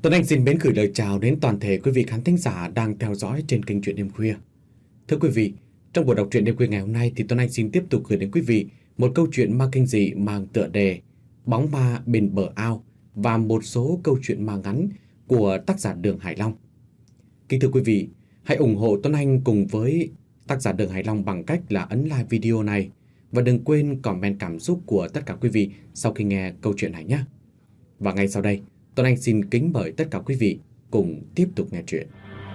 Tuấn Anh xin mến gửi lời chào đến toàn thể quý vị khán thính giả đang theo dõi trên kênh Truyện Đêm Khuya. Thưa quý vị, trong buổi đọc truyện đêm khuya ngày hôm nay thì Tuấn Anh xin tiếp tục gửi đến quý vị một câu chuyện ma kinh dị mang tựa đề Bóng ma bên bờ ao và một số câu chuyện ma ngắn của tác giả Đường Hải Long. Kính thưa quý vị, hãy ủng hộ Tuấn Anh cùng với tác giả Đường Hải Long bằng cách là ấn like video này và đừng quên comment cảm xúc của tất cả quý vị sau khi nghe câu chuyện này nhé. Và ngay sau đây, Tuấn Anh xin kính mời tất cả quý vị cùng tiếp tục nghe chuyện.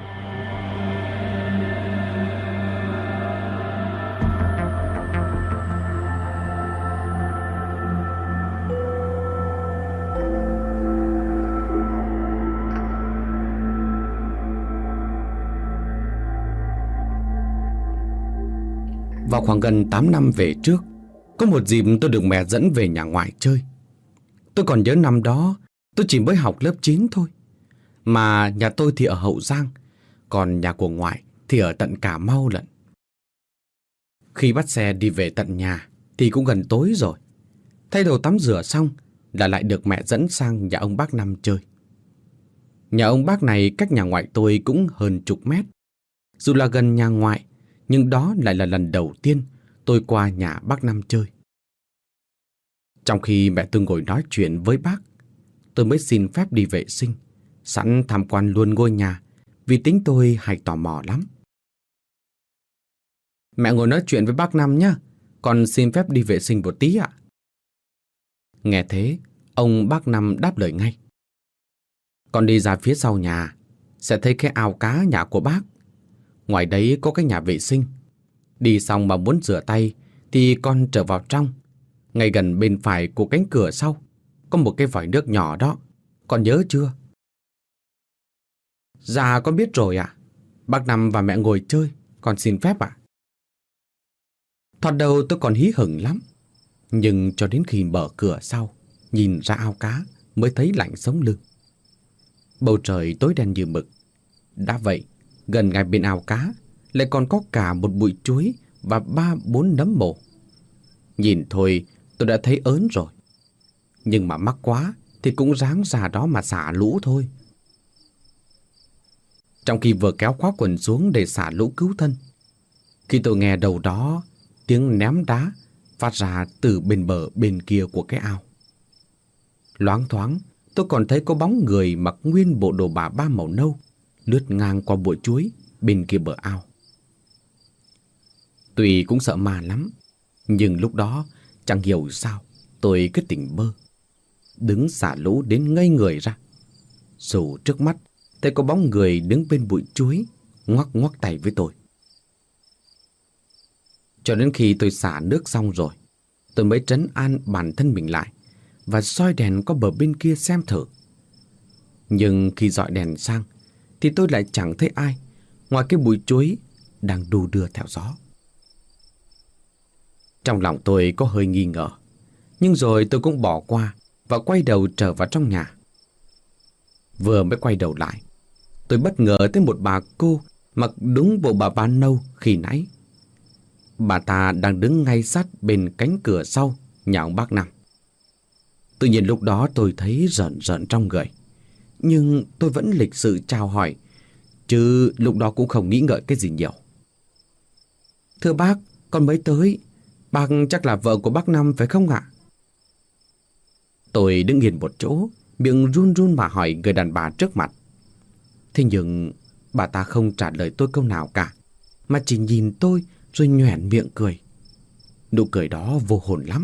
Vào khoảng gần 8 năm về trước, có một dịp tôi được mẹ dẫn về nhà ngoại chơi. Tôi còn nhớ năm đó tôi chỉ mới học lớp 9 thôi. Mà nhà tôi thì ở Hậu Giang, còn nhà của ngoại thì ở tận Cà Mau lận. Khi bắt xe đi về tận nhà thì cũng gần tối rồi. Thay đồ tắm rửa xong là lại được mẹ dẫn sang nhà ông bác Năm chơi. Nhà ông bác này cách nhà ngoại tôi cũng hơn chục mét. Dù là gần nhà ngoại, nhưng đó lại là lần đầu tiên tôi qua nhà bác Năm chơi. Trong khi mẹ tôi ngồi nói chuyện với bác, tôi mới xin phép đi vệ sinh, sẵn tham quan luôn ngôi nhà, vì tính tôi hay tò mò lắm. Mẹ ngồi nói chuyện với bác Năm nhé, con xin phép đi vệ sinh một tí ạ. Nghe thế, ông bác Năm đáp lời ngay. Con đi ra phía sau nhà, sẽ thấy cái ao cá nhà của bác. Ngoài đấy có cái nhà vệ sinh. Đi xong mà muốn rửa tay thì con trở vào trong. Ngay gần bên phải của cánh cửa sau có một cái vòi nước nhỏ đó. Con nhớ chưa? Dạ con biết rồi ạ. Bác Năm và mẹ ngồi chơi, con xin phép ạ. Thoạt đầu tôi còn hí hửng lắm. Nhưng cho đến khi mở cửa sau, nhìn ra ao cá mới thấy lạnh sống lưng. Bầu trời tối đen như mực. Đã vậy, gần ngay bên ao cá lại còn có cả một bụi chuối và 3-4 nấm mồ. Nhìn thôi tôi đã thấy ớn rồi. Nhưng mà mắc quá thì cũng ráng ra đó mà xả lũ thôi. Trong khi vừa kéo khóa quần xuống để xả lũ cứu thân, khi tôi nghe đầu đó tiếng ném đá phát ra từ bên bờ bên kia của cái ao. Loáng thoáng tôi còn thấy có bóng người mặc nguyên bộ đồ bà ba màu nâu lướt ngang qua bụi chuối bên kia bờ ao. Tuy cũng sợ ma lắm, nhưng lúc đó chẳng hiểu sao tôi cứ tỉnh bơ, đứng xả lũ đến ngây người ra. Dù trước mắt thấy có bóng người đứng bên bụi chuối ngoắc ngoắc tay với tôi. Cho đến khi tôi xả nước xong rồi, tôi mới trấn an bản thân mình lại và soi đèn qua bờ bên kia xem thử. Nhưng khi dọi đèn sang thì tôi lại chẳng thấy ai ngoài cái bụi chuối đang đu đưa theo gió. Trong lòng tôi có hơi nghi ngờ, nhưng rồi tôi cũng bỏ qua và quay đầu trở vào trong nhà. Vừa mới quay đầu lại, tôi bất ngờ thấy một bà cô mặc đúng bộ bà ba nâu khi nãy. Bà ta đang đứng ngay sát bên cánh cửa sau nhà ông bác Năm. Tự nhiên lúc đó tôi thấy rợn rợn trong người, nhưng tôi vẫn lịch sự chào hỏi, chứ lúc đó cũng không nghĩ ngợi cái gì nhiều. Thưa bác, con mới tới. Bác chắc là vợ của bác Năm phải không ạ? Tôi đứng yên một chỗ, miệng run run mà hỏi người đàn bà trước mặt. Thế nhưng bà ta không trả lời tôi câu nào cả, mà chỉ nhìn tôi rồi nhoẻn miệng cười. Nụ cười đó vô hồn lắm.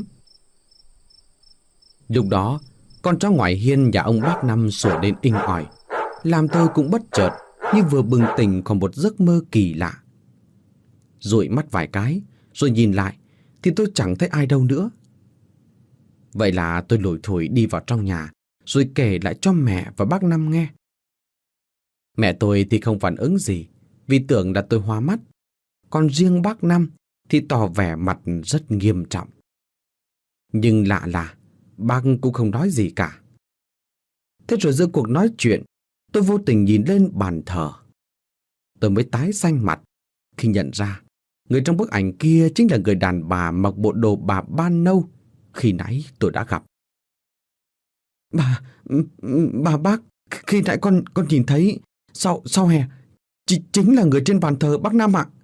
Lúc đó, con chó ngoài hiên nhà ông bác Năm sủa lên inh ỏi, làm tôi cũng bất chợt như vừa bừng tỉnh khỏi một giấc mơ kỳ lạ. Dụi mắt vài cái, rồi nhìn lại thì tôi chẳng thấy ai đâu nữa. Vậy là tôi lủi thủi đi vào trong nhà, rồi kể lại cho mẹ và bác Năm nghe. Mẹ tôi thì không phản ứng gì, vì tưởng là tôi hoa mắt. Còn riêng bác Năm thì tỏ vẻ mặt rất nghiêm trọng. Nhưng lạ là bác cũng không nói gì cả. Thế rồi giữa cuộc nói chuyện, tôi vô tình nhìn lên bàn thờ. Tôi mới tái xanh mặt khi nhận ra người trong bức ảnh kia chính là người đàn bà mặc bộ đồ bà ba nâu khi nãy tôi đã gặp. Bà bác, Khi nãy con nhìn thấy sau hè chính là người trên bàn thờ bác Năm ạ.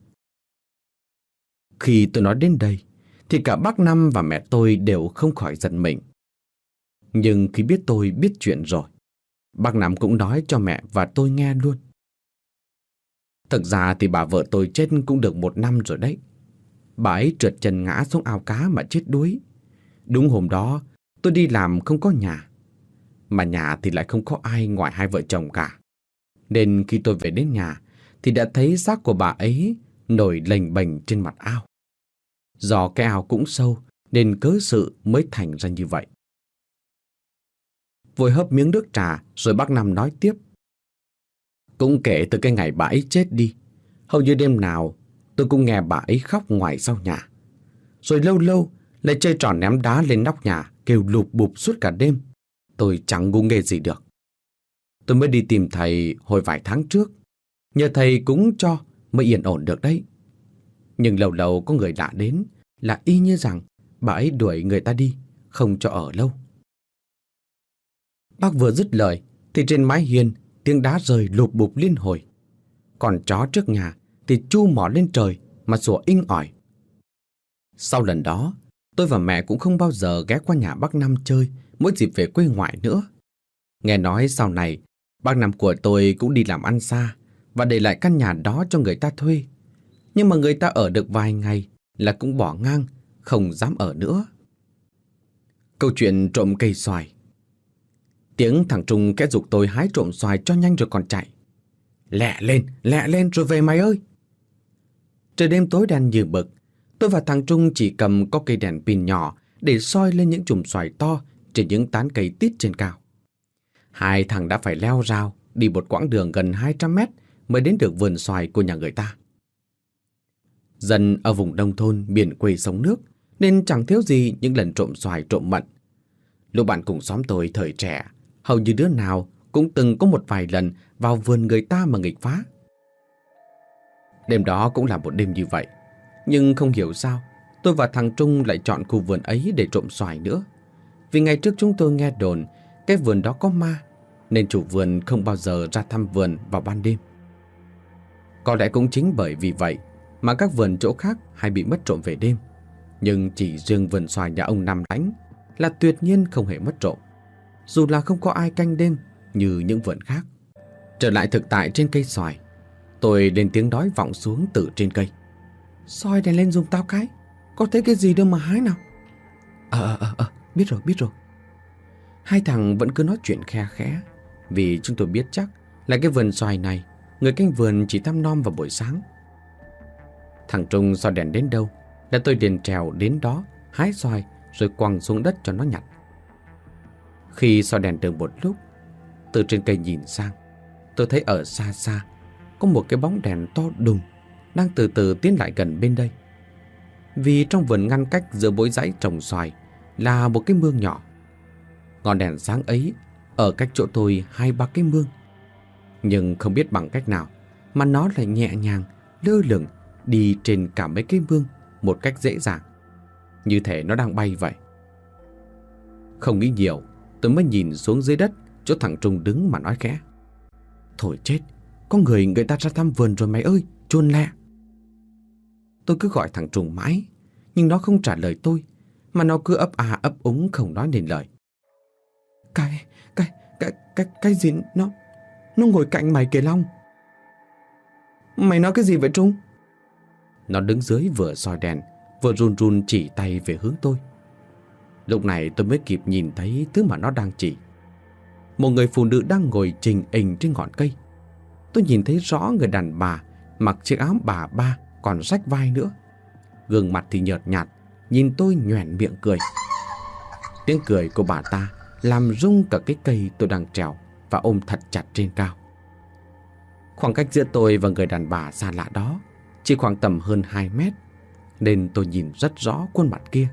Khi tôi nói đến đây thì cả bác Năm và mẹ tôi đều không khỏi giận mình. Nhưng khi biết tôi biết chuyện rồi, bác Năm cũng nói cho mẹ và tôi nghe luôn. Thực ra thì bà vợ tôi chết cũng được 1 năm rồi đấy. Bà ấy trượt chân ngã xuống ao cá mà chết đuối. Đúng hôm đó tôi đi làm không có nhà, mà nhà thì lại không có ai ngoài 2 vợ chồng cả. Nên khi tôi về đến nhà thì đã thấy xác của bà ấy nổi lềnh bềnh trên mặt ao. Do cái ao cũng sâu nên cớ sự mới thành ra như vậy. Vội hớp miếng nước trà rồi bác Năm nói tiếp. Cũng kể từ cái ngày bà ấy chết đi, hầu như đêm nào tôi cũng nghe bà ấy khóc ngoài sau nhà. Rồi lâu lâu lại chơi trò ném đá lên nóc nhà, kêu lụp bụp suốt cả đêm. Tôi chẳng ngu nghề gì được. Tôi mới đi tìm thầy hồi vài tháng trước, nhờ thầy cúng cho mới yên ổn được đấy. Nhưng lâu lâu có người lạ đến là y như rằng bà ấy đuổi người ta đi, không cho ở lâu. Bác vừa dứt lời thì trên mái hiên tiếng đá rơi lụp bụp liên hồi. Còn chó trước nhà thì chu mỏ lên trời mà sủa inh ỏi. Sau lần đó, tôi và mẹ cũng không bao giờ ghé qua nhà bác Năm chơi mỗi dịp về quê ngoại nữa. Nghe nói sau này, bác Năm của tôi cũng đi làm ăn xa và để lại căn nhà đó cho người ta thuê. Nhưng mà người ta ở được vài ngày là cũng bỏ ngang, không dám ở nữa. Câu chuyện trộm cây xoài. Tiếng thằng Trung kẽ giục tôi hái trộm xoài cho nhanh rồi còn chạy. Lẹ lên rồi về mày ơi. Trời đêm tối đen như mực, tôi và thằng Trung chỉ cầm có cây đèn pin nhỏ để soi lên những chùm xoài to trên những tán cây tít trên cao. 2 thằng đã phải leo rào, đi một quãng đường gần 200 mét mới đến được vườn xoài của nhà người ta. Dân ở vùng nông thôn miền quê sống nước nên chẳng thiếu gì những lần trộm xoài trộm mận. Lũ bạn cùng xóm tôi thời trẻ, hầu như đứa nào cũng từng có một vài lần vào vườn người ta mà nghịch phá. Đêm đó cũng là một đêm như vậy, nhưng không hiểu sao tôi và thằng Trung lại chọn khu vườn ấy để trộm xoài nữa. Vì ngày trước chúng tôi nghe đồn cái vườn đó có ma, nên chủ vườn không bao giờ ra thăm vườn vào ban đêm. Có lẽ cũng chính bởi vì vậy mà các vườn chỗ khác hay bị mất trộm về đêm, nhưng chỉ riêng vườn xoài nhà ông Năm Lãnh là tuyệt nhiên không hề mất trộm, dù là không có ai canh đêm như những vườn khác. Trở lại thực tại trên cây xoài, tôi lên tiếng nói vọng xuống từ trên cây. Soi đèn lên giùm tao cái, có thấy cái gì đâu mà hái nào. Biết rồi. 2 thằng vẫn cứ nói chuyện khe khẽ, vì chúng tôi biết chắc là cái vườn xoài này người canh vườn chỉ thăm nom vào buổi sáng. Thằng Trung soi đèn đến đâu là tôi liền trèo đến đó hái xoài rồi quăng xuống đất cho nó nhặt. Khi soi đèn được một lúc, từ trên cây nhìn sang, tôi thấy ở xa xa có một cái bóng đèn to đùng đang từ từ tiến lại gần bên đây. Vì trong vườn ngăn cách giữa bối dãy trồng xoài là một cái mương nhỏ. Ngọn đèn sáng ấy ở cách chỗ tôi 2-3 cái mương, nhưng không biết bằng cách nào mà nó lại nhẹ nhàng lơ lửng đi trên cả mấy cái mương một cách dễ dàng, như thể nó đang bay vậy. Không nghĩ nhiều, tôi mới nhìn xuống dưới đất chỗ thằng Trung đứng mà nói khẽ. Thôi chết, có người ta ra thăm vườn rồi mày ơi, chuồn lẹ. Tôi cứ gọi thằng Trung mãi, nhưng nó không trả lời tôi, mà nó cứ ấp à ấp úng không nói nên lời. Cái gì nó ngồi cạnh mày kìa Long. Mày nói cái gì vậy Trung? Nó đứng dưới vừa soi đèn vừa run run chỉ tay về hướng tôi. Lúc này tôi mới kịp nhìn thấy thứ mà nó đang chỉ. Một người phụ nữ đang ngồi trình hình trên ngọn cây. Tôi nhìn thấy rõ người đàn bà mặc chiếc áo bà ba còn rách vai nữa. Gương mặt thì nhợt nhạt, nhìn tôi nhoẻn miệng cười. Tiếng cười của bà ta làm rung cả cái cây tôi đang trèo và ôm thật chặt trên cao. Khoảng cách giữa tôi và người đàn bà xa lạ đó chỉ khoảng tầm hơn 2 mét, nên tôi nhìn rất rõ khuôn mặt kia.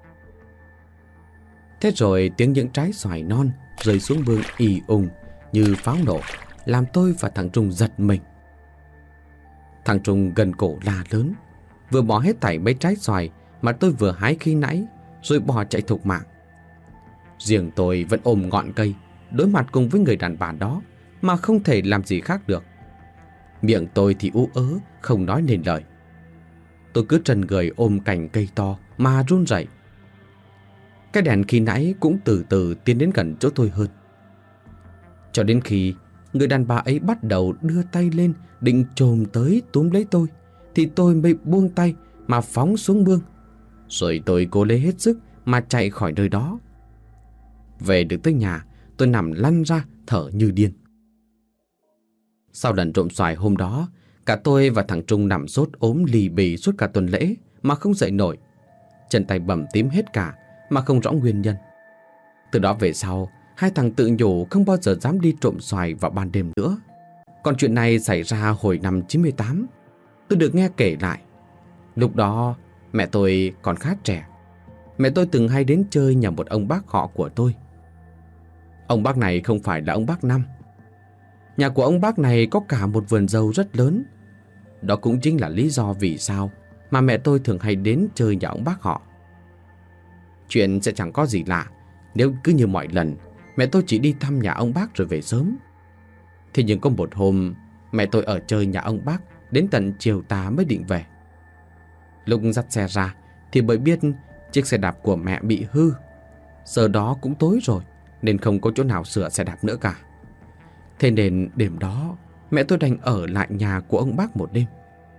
Thế rồi tiếng những trái xoài non rơi xuống mương ì ùng như pháo nổ, làm tôi và thằng Trung giật mình. Thằng Trung gần cổ la lớn, vừa bỏ hết thảy mấy trái xoài mà tôi vừa hái khi nãy, rồi bỏ chạy thục mạng. Riêng tôi vẫn ôm ngọn cây đối mặt cùng với người đàn bà đó mà không thể làm gì khác được. Miệng tôi thì ú ớ, không nói nên lời. Tôi cứ trần người ôm cành cây to mà run rẩy. Cái đèn khi nãy cũng từ từ tiến đến gần chỗ tôi hơn. Cho đến khi người đàn bà ấy bắt đầu đưa tay lên định chồm tới túm lấy tôi, thì tôi mới buông tay mà phóng xuống mương. Rồi tôi cố lấy hết sức mà chạy khỏi nơi đó. Về được tới nhà, tôi nằm lăn ra thở như điên. Sau lần trộm xoài hôm đó, cả tôi và thằng Trung nằm sốt ốm lì bì suốt cả tuần lễ mà không dậy nổi. Chân tay bầm tím hết cả mà không rõ nguyên nhân. Từ đó về sau, hai thằng tự nhủ không bao giờ dám đi trộm xoài vào ban đêm nữa. Còn chuyện này xảy ra hồi năm 98. Tôi được nghe kể lại. Lúc đó mẹ tôi còn khá trẻ. Mẹ tôi từng hay đến chơi nhà một ông bác họ của tôi. Ông bác này không phải là ông bác Năm. Nhà của ông bác này có cả một vườn dâu rất lớn. Đó cũng chính là lý do vì sao mà mẹ tôi thường hay đến chơi nhà ông bác họ. Chuyện sẽ chẳng có gì lạ nếu cứ như mọi lần mẹ tôi chỉ đi thăm nhà ông bác rồi về sớm. Thế nhưng có một hôm mẹ tôi ở chơi nhà ông bác đến tận chiều tà mới định về. Lúc dắt xe ra thì bởi biết chiếc xe đạp của mẹ bị hư. Giờ đó cũng tối rồi nên không có chỗ nào sửa xe đạp nữa cả. Thế nên đêm đó mẹ tôi đành ở lại nhà của ông bác một đêm.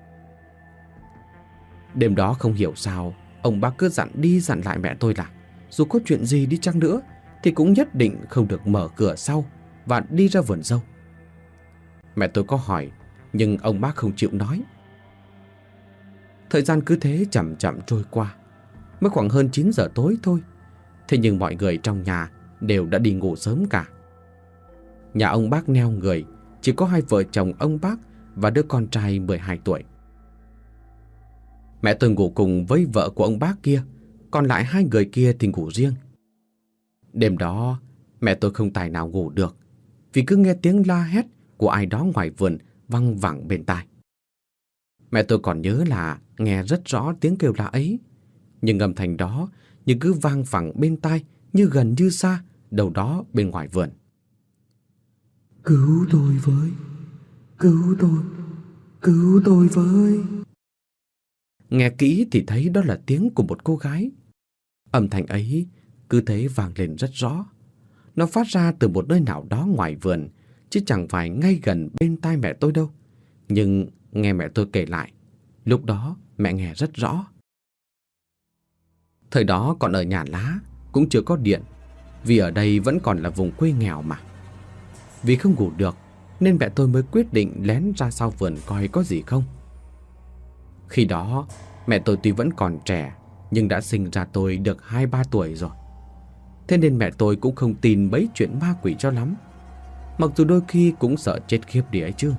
Đêm đó không hiểu sao ông bác cứ dặn đi dặn lại mẹ tôi là dù có chuyện gì đi chăng nữa thì cũng nhất định không được mở cửa sau và đi ra vườn dâu. Mẹ tôi có hỏi nhưng ông bác không chịu nói. Thời gian cứ thế chậm chậm trôi qua. Mới khoảng hơn 9 giờ tối thôi. Thế nhưng mọi người trong nhà đều đã đi ngủ sớm cả. Nhà ông bác neo người, chỉ có hai vợ chồng ông bác và đứa con trai 12 tuổi. Mẹ tôi ngủ cùng với vợ của ông bác kia, còn lại hai người kia thì ngủ riêng. Đêm đó mẹ tôi không tài nào ngủ được, vì cứ nghe tiếng la hét của ai đó ngoài vườn văng vẳng bên tai. Mẹ tôi còn nhớ là nghe rất rõ tiếng kêu la ấy, nhưng âm thanh đó như cứ vang vẳng bên tai, như gần như xa, đâu đó bên ngoài vườn. Cứu tôi với, cứu tôi với. Nghe kỹ thì thấy đó là tiếng của một cô gái. Âm thanh ấy cứ thế vang lên rất rõ. Nó phát ra từ một nơi nào đó ngoài vườn, chứ chẳng phải ngay gần bên tai mẹ tôi đâu. Nhưng nghe mẹ tôi kể lại, lúc đó mẹ nghe rất rõ. Thời đó còn ở nhà lá, cũng chưa có điện, vì ở đây vẫn còn là vùng quê nghèo mà. Vì không ngủ được nên mẹ tôi mới quyết định lén ra sau vườn coi có gì không. Khi đó mẹ tôi tuy vẫn còn trẻ, nhưng đã sinh ra tôi được 2-3 tuổi rồi. Thế nên mẹ tôi cũng không tin mấy chuyện ma quỷ cho lắm, mặc dù đôi khi cũng sợ chết khiếp đi ấy chứ.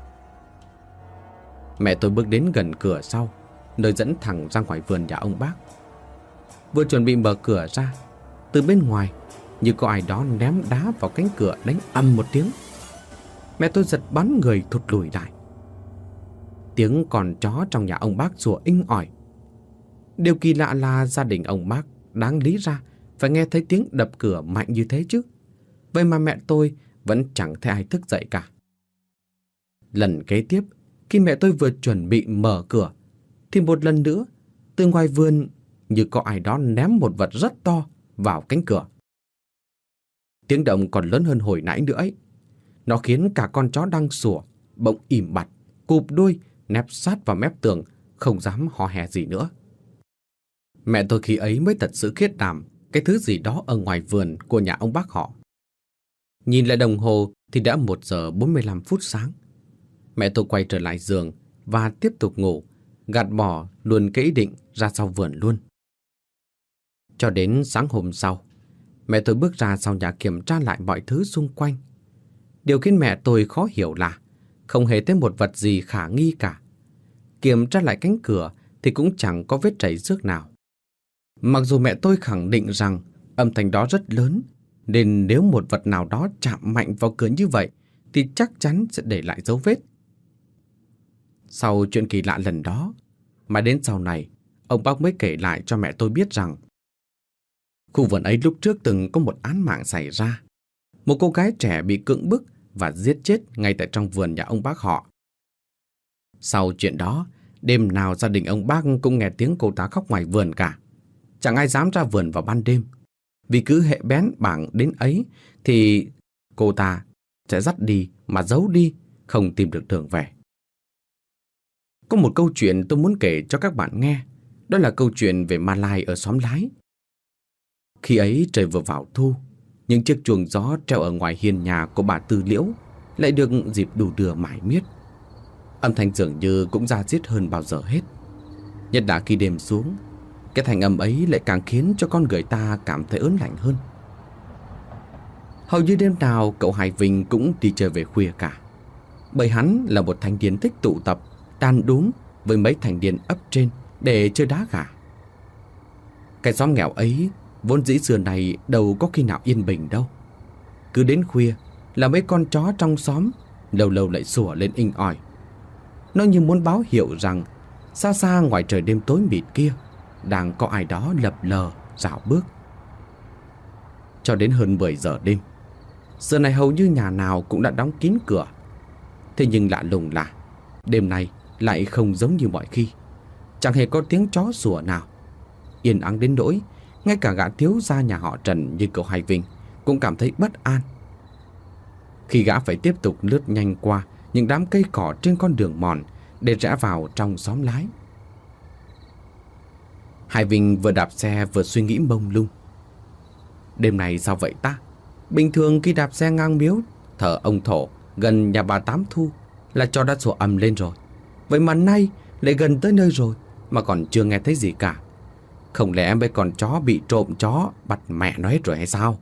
Mẹ tôi bước đến gần cửa sau, nơi dẫn thẳng ra ngoài vườn nhà ông bác. Vừa chuẩn bị mở cửa ra, từ bên ngoài như có ai đó ném đá vào cánh cửa đánh ầm một tiếng. Mẹ tôi giật bắn người thụt lùi lại. Tiếng con chó trong nhà ông bác sủa inh ỏi. Điều kỳ lạ là gia đình ông bác đáng lý ra phải nghe thấy tiếng đập cửa mạnh như thế chứ. Vậy mà mẹ tôi vẫn chẳng thấy ai thức dậy cả. Lần kế tiếp, khi mẹ tôi vừa chuẩn bị mở cửa, thì một lần nữa, từ ngoài vườn như có ai đó ném một vật rất to vào cánh cửa. Tiếng động còn lớn hơn hồi nãy nữa ấy. Nó khiến cả con chó đang sủa bỗng im bặt, cụp đuôi, nép sát vào mép tường, không dám hò hè gì nữa. Mẹ tôi khi ấy mới thật sự khiếp đảm cái thứ gì đó ở ngoài vườn của nhà ông bác họ. Nhìn lại đồng hồ thì đã 1 giờ 45 phút sáng. Mẹ tôi quay trở lại giường và tiếp tục ngủ, gạt bỏ luôn cái ý định ra sau vườn luôn. Cho đến sáng hôm sau, mẹ tôi bước ra sau nhà kiểm tra lại mọi thứ xung quanh. Điều khiến mẹ tôi khó hiểu là không hề thấy một vật gì khả nghi cả. Kiểm tra lại cánh cửa thì cũng chẳng có vết chảy xước nào. Mặc dù mẹ tôi khẳng định rằng âm thanh đó rất lớn, nên nếu một vật nào đó chạm mạnh vào cửa như vậy thì chắc chắn sẽ để lại dấu vết. Sau chuyện kỳ lạ lần đó, mà đến sau này, ông bác mới kể lại cho mẹ tôi biết rằng khu vườn ấy lúc trước từng có một án mạng xảy ra. Một cô gái trẻ bị cưỡng bức và giết chết ngay tại trong vườn nhà ông bác họ. Sau chuyện đó, đêm nào gia đình ông bác cũng nghe tiếng cô ta khóc ngoài vườn cả. Chẳng ai dám ra vườn vào ban đêm, vì cứ hệ bén bảng đến ấy thì cô ta sẽ dắt đi mà giấu đi, không tìm được đường về. Có một câu chuyện tôi muốn kể cho các bạn nghe. Đó là câu chuyện về ma lai ở xóm Lái. Khi ấy trời vừa vào thu, những chiếc chuông gió treo ở ngoài hiên nhà của bà Tư Liễu lại được dịp đù đưa mải miết. Âm thanh dường như cũng da diết hơn bao giờ hết. Nhất là khi đêm xuống, cái thanh âm ấy lại càng khiến cho con người ta cảm thấy ớn lạnh hơn. Hầu như đêm nào cậu Hải Vinh cũng đi chơi về khuya cả, bởi hắn là một thanh niên thích tụ tập, đàn đúm với mấy thanh niên ấp trên để chơi đá gà. Cái xóm nghèo ấy vốn dĩ xưa này đâu có khi nào yên bình đâu. Cứ đến khuya là mấy con chó trong xóm lâu lâu lại sủa lên inh ỏi. Nó như muốn báo hiệu rằng xa xa ngoài trời đêm tối mịt kia đang có ai đó lập lờ rảo bước. Cho đến hơn 10 giờ đêm, giờ này hầu như nhà nào cũng đã đóng kín cửa. Thế nhưng lạ lùng là đêm nay lại không giống như mọi khi. Chẳng hề có tiếng chó sủa nào. Yên ắng đến nỗi ngay cả gã thiếu gia nhà họ Trần như cậu Hải Vinh cũng cảm thấy bất an. Khi gã phải tiếp tục lướt nhanh qua những đám cây cỏ trên con đường mòn để rẽ vào trong xóm Lái. Hải Vinh vừa đạp xe vừa suy nghĩ mông lung. Đêm này sao vậy ta? Bình thường khi đạp xe ngang miếu thờ ông Thổ gần nhà bà Tám Thu là cho đã sủa ầm lên rồi. Vậy mà nay lại gần tới nơi rồi mà còn chưa nghe thấy gì cả. Không lẽ mấy con chó bị trộm chó bắt mẹ nó hết rồi hay sao?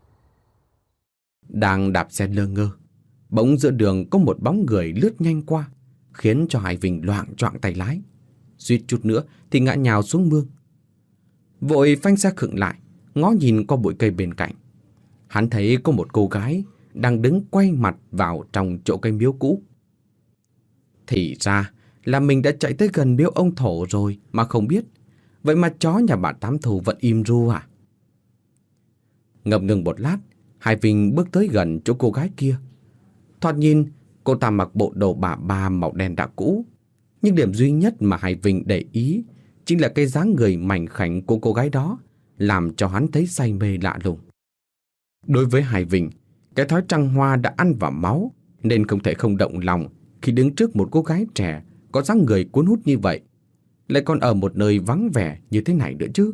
Đang đạp xe lơ ngơ, bỗng giữa đường có một bóng người lướt nhanh qua, khiến cho Hải Vinh loạng choạng tay lái. Suýt chút nữa thì ngã nhào xuống mương. Vội phanh xe khựng lại, ngó nhìn qua bụi cây bên cạnh. Hắn thấy có một cô gái đang đứng quay mặt vào trong chỗ cây miếu cũ. Thì ra là mình đã chạy tới gần miếu ông Thổ rồi mà không biết. Vậy mà chó nhà bà Tám Thu vẫn im ru à? Ngập ngừng một lát, Hải Vinh bước tới gần chỗ cô gái kia. Thoạt nhìn cô ta mặc bộ đồ bà ba màu đen đã cũ. Nhưng điểm duy nhất mà Hải Vinh để ý chính là cái dáng người mảnh khảnh của cô gái đó, làm cho hắn thấy say mê lạ lùng. Đối với Hải Vinh, cái thói trăng hoa đã ăn vào máu, nên không thể không động lòng khi đứng trước một cô gái trẻ có dáng người cuốn hút như vậy, lại còn ở một nơi vắng vẻ như thế này nữa chứ.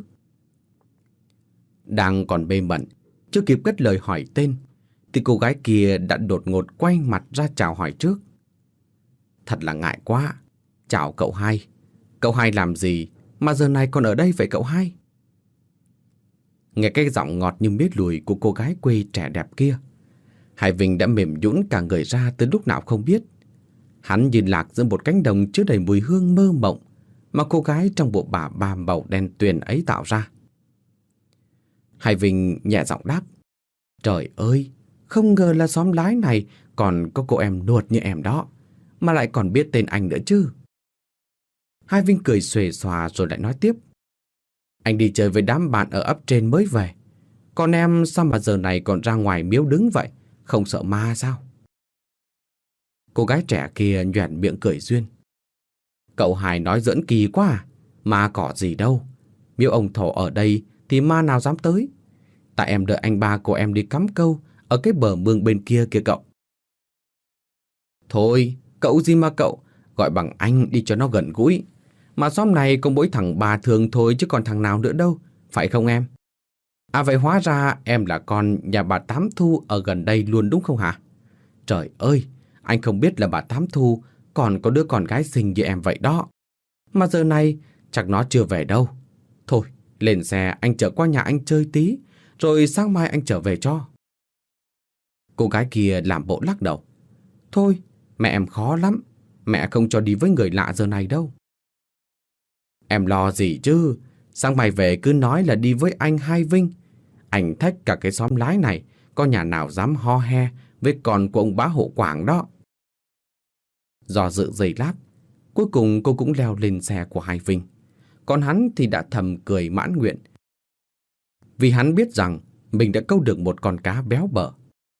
Đang còn mê mẩn, chưa kịp cất lời hỏi tên, thì cô gái kia đã đột ngột quay mặt ra chào hỏi trước. Thật là ngại quá. Chào cậu hai. Cậu hai làm gì mà giờ này còn ở đây vậy cậu hai? Nghe cái giọng ngọt như mít lùi của cô gái quê trẻ đẹp kia, Hải Vinh đã mềm nhũn cả người ra từ lúc nào không biết. Hắn nhìn lạc giữa một cánh đồng chứa đầy mùi hương mơ mộng mà cô gái trong bộ bà ba màu đen tuyền ấy tạo ra. Hải Vinh nhẹ giọng đáp: Trời ơi, không ngờ là xóm Lái này còn có cô em nuột như em đó, mà lại còn biết tên anh nữa chứ. Hải Vinh cười xuề xòa rồi lại nói tiếp: Anh đi chơi với đám bạn ở ấp trên mới về. Còn em sao mà giờ này còn ra ngoài miếu đứng vậy? Không sợ ma sao? Cô gái trẻ kia nhoẻn miệng cười duyên: Cậu Hải nói giỡn kỳ quá à? Ma cỏ gì đâu. Miếu ông Thổ ở đây thì ma nào dám tới. Tại em đợi anh ba của em đi cắm câu ở cái bờ mương bên kia kìa cậu. Thôi, cậu gì mà cậu, gọi bằng anh đi cho nó gần gũi. Mà xóm này có mỗi thằng bà thường thôi chứ còn thằng nào nữa đâu, phải không em? À vậy hóa ra em là con nhà bà Tám Thu ở gần đây luôn đúng không hả? Trời ơi, anh không biết là bà Tám Thu còn có đứa con gái xinh như em vậy đó. Mà giờ này chắc nó chưa về đâu. Thôi, lên xe anh chở qua nhà anh chơi tí, rồi sáng mai anh trở về cho. Cô gái kia làm bộ lắc đầu: Thôi, mẹ em khó lắm, mẹ không cho đi với người lạ giờ này đâu. Em lo gì chứ, sáng mai về cứ nói là đi với anh Hai Vinh. Anh thách cả cái xóm Lái này, có nhà nào dám ho he với con của ông bá hộ Quảng đó. Do dự giây lát, cuối cùng cô cũng leo lên xe của Hai Vinh. Còn hắn thì đã thầm cười mãn nguyện, vì hắn biết rằng mình đã câu được một con cá béo bở.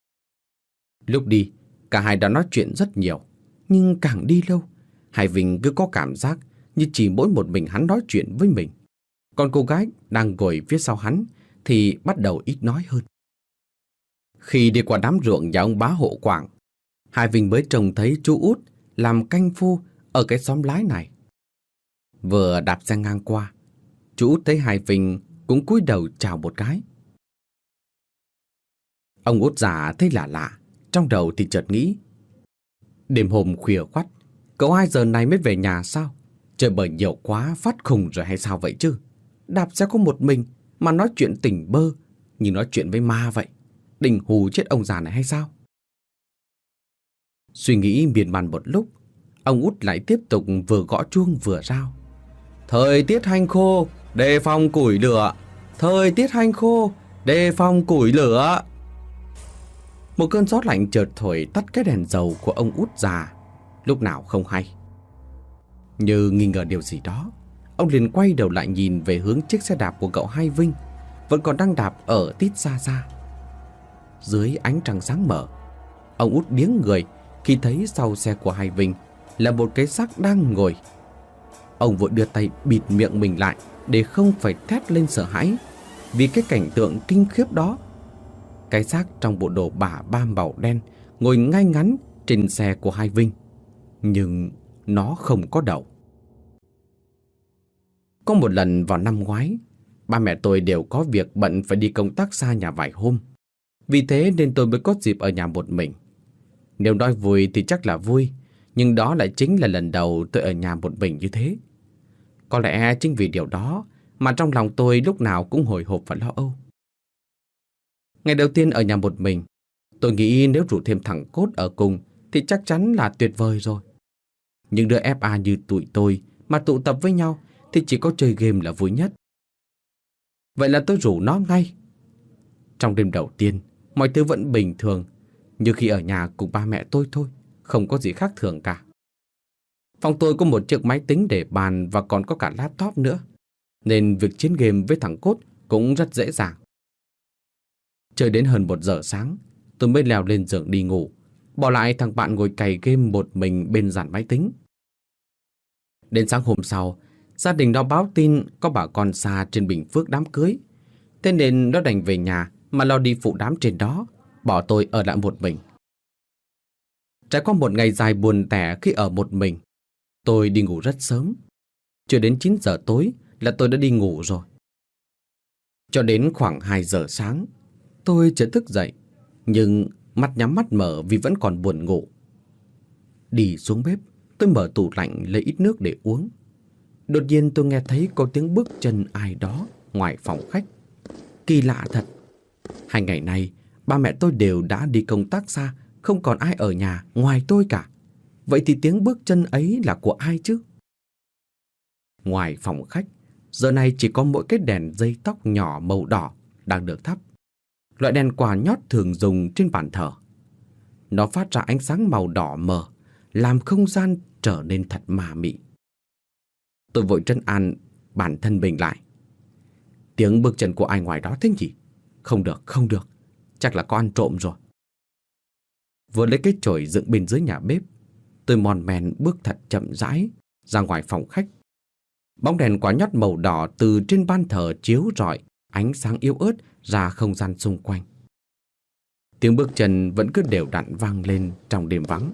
Lúc đi, cả hai đã nói chuyện rất nhiều. Nhưng càng đi lâu, Hải Vinh cứ có cảm giác như chỉ mỗi một mình hắn nói chuyện với mình. Còn cô gái đang ngồi phía sau hắn thì bắt đầu ít nói hơn. Khi đi qua đám ruộng nhà ông bá Hộ Quảng, Hải Vinh mới trông thấy chú Út làm canh phu ở cái xóm lái này. Vừa đạp xe ngang qua, chú Út thấy Hải Vinh cũng cúi đầu chào một cái. Ông Út già thấy lạ lạ, trong đầu thì chợt nghĩ: đêm hôm khuya khoắt, cậu 2 giờ này mới về nhà sao? Trời bời nhiều quá phát khùng rồi hay sao vậy chứ? Đạp xe có một mình mà nói chuyện tỉnh bơ, như nói chuyện với ma vậy. Định hù chết ông già này hay sao? Suy nghĩ miên man một lúc, ông Út lại tiếp tục vừa gõ chuông vừa rao: thời tiết hanh khô, đề phòng củi lửa. Thời tiết hanh khô, đề phòng củi lửa. Một cơn gió lạnh chợt thổi tắt cái đèn dầu của ông Út già, lúc nào không hay. Như nghi ngờ điều gì đó, ông liền quay đầu lại nhìn về hướng chiếc xe đạp của cậu Hai Vinh vẫn còn đang đạp ở tít xa xa. Dưới ánh trăng sáng mở, ông Út điếng người khi thấy sau xe của Hai Vinh là một cái xác đang ngồi. Ông vội đưa tay bịt miệng mình lại để không phải thét lên sợ hãi vì cái cảnh tượng kinh khiếp đó. Cái xác trong bộ đồ bà ba màu đen ngồi ngay ngắn trên xe của Hai Vinh, nhưng nó không có đầu. Có một lần vào năm ngoái, ba mẹ tôi đều có việc bận phải đi công tác xa nhà vài hôm. Vì thế nên tôi mới có dịp ở nhà một mình. Nếu nói vui thì chắc là vui, nhưng đó lại chính là lần đầu tôi ở nhà một mình như thế. Có lẽ chính vì điều đó mà trong lòng tôi lúc nào cũng hồi hộp và lo âu. Ngày đầu tiên ở nhà một mình, tôi nghĩ nếu rủ thêm thằng Cốt ở cùng thì chắc chắn là tuyệt vời rồi. Nhưng đứa FA như tụi tôi mà tụ tập với nhau thì chỉ có chơi game là vui nhất. Vậy là tôi rủ nó ngay. Trong đêm đầu tiên, mọi thứ vẫn bình thường, như khi ở nhà cùng ba mẹ tôi thôi, không có gì khác thường cả. Phòng tôi có một chiếc máy tính để bàn và còn có cả laptop nữa, nên việc chiến game với thằng Cốt cũng rất dễ dàng. Chơi đến hơn 1 giờ sáng, tôi mới leo lên giường đi ngủ, bỏ lại thằng bạn ngồi cày game một mình bên dàn máy tính. Đến sáng hôm sau, gia đình nó báo tin có bà con xa trên Bình Phước đám cưới. Thế nên nó đành về nhà mà lo đi phụ đám trên đó, bỏ tôi ở lại một mình. Trải qua một ngày dài buồn tẻ khi ở một mình, tôi đi ngủ rất sớm. Chưa đến 9 giờ tối là tôi đã đi ngủ rồi. Cho đến khoảng 2 giờ sáng, tôi chợt thức dậy, nhưng mắt nhắm mắt mở vì vẫn còn buồn ngủ. Đi xuống bếp, tôi mở tủ lạnh lấy ít nước để uống. Đột nhiên tôi nghe thấy có tiếng bước chân ai đó ngoài phòng khách. Kỳ lạ thật. 2 ngày nay, ba mẹ tôi đều đã đi công tác xa, không còn ai ở nhà ngoài tôi cả. Vậy thì tiếng bước chân ấy là của ai chứ? Ngoài phòng khách, giờ này chỉ có mỗi cái đèn dây tóc nhỏ màu đỏ đang được thắp. Loại đèn quả nhót thường dùng trên bàn thờ. Nó phát ra ánh sáng màu đỏ mờ, làm không gian trở nên thật ma mị. Tôi vội trấn an bản thân mình lại. Tiếng bước chân của ai ngoài đó thế nhỉ? Không được, không được. Chắc là có ăn trộm rồi. Vừa lấy cái chổi dựng bên dưới nhà bếp, tôi mòn men bước thật chậm rãi ra ngoài phòng khách. Bóng đèn quả nhót màu đỏ từ trên ban thờ chiếu rọi ánh sáng yếu ớt ra không gian xung quanh. Tiếng bước chân vẫn cứ đều đặn vang lên trong đêm vắng.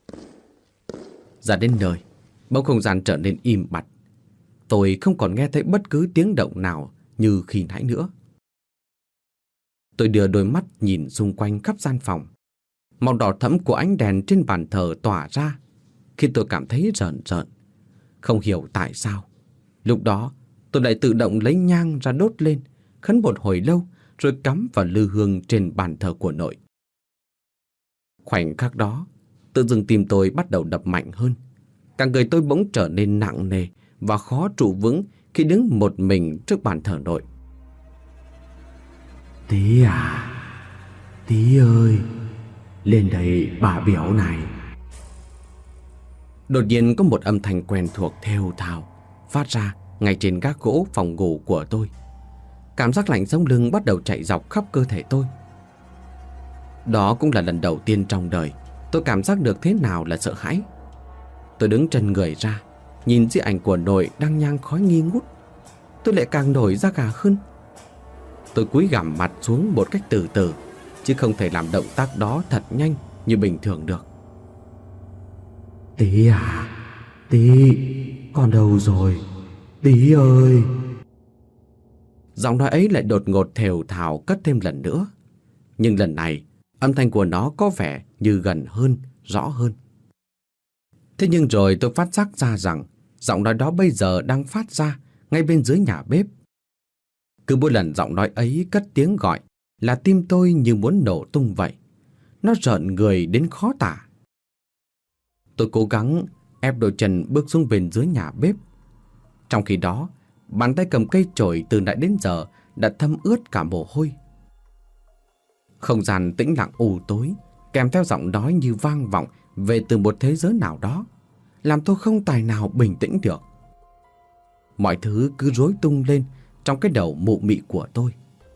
Ra đến nơi, bỗng không gian trở nên im bặt. Tôi không còn nghe thấy bất cứ tiếng động nào như khi nãy nữa. Tôi đưa đôi mắt nhìn xung quanh khắp gian phòng. Màu đỏ thẫm của ánh đèn trên bàn thờ tỏa ra khi tôi cảm thấy rợn rợn. Không hiểu tại sao. Lúc đó tôi lại tự động lấy nhang ra đốt lên, khấn một hồi lâu rồi cắm vào lư hương trên bàn thờ của nội. Khoảnh khắc đó, tự dưng tim tôi bắt đầu đập mạnh hơn. Cả người tôi bỗng trở nên nặng nề và khó trụ vững khi đứng một mình trước bàn thờ nội. Tí à, Tí ơi, lên đây bà biểu này. Đột nhiên có một âm thanh quen thuộc thều thào phát ra ngay trên gác gỗ phòng ngủ của tôi. Cảm giác lạnh sống lưng bắt đầu chạy dọc khắp cơ thể tôi. Đó cũng là lần đầu tiên trong đời tôi cảm giác được thế nào là sợ hãi. Tôi đứng trần người ra, nhìn di ảnh của nội đang nhang khói nghi ngút. Tôi lại càng nổi da gà hơn. Tôi cúi gằm mặt xuống một cách từ từ, chứ không thể làm động tác đó thật nhanh như bình thường được. Tí à, Tí, con đâu rồi? Tí ơi! Giọng nói ấy lại đột ngột thều thào cất thêm lần nữa. Nhưng lần này âm thanh của nó có vẻ như gần hơn, rõ hơn. Thế nhưng rồi tôi phát giác ra rằng giọng nói đó bây giờ đang phát ra ngay bên dưới nhà bếp. Cứ mỗi lần giọng nói ấy cất tiếng gọi là tim tôi như muốn nổ tung vậy. Nó rợn người đến khó tả. Tôi cố gắng ép đôi chân bước xuống bên dưới nhà bếp. Trong khi đó, bàn tay cầm cây chổi từ nãy đến giờ đã thấm ướt cả mồ hôi. Không gian tĩnh lặng u tối, kèm theo giọng nói như vang vọng về từ một thế giới nào đó, làm tôi không tài nào bình tĩnh được. Mọi thứ cứ rối tung lên trong cái đầu mụ mị của tôi.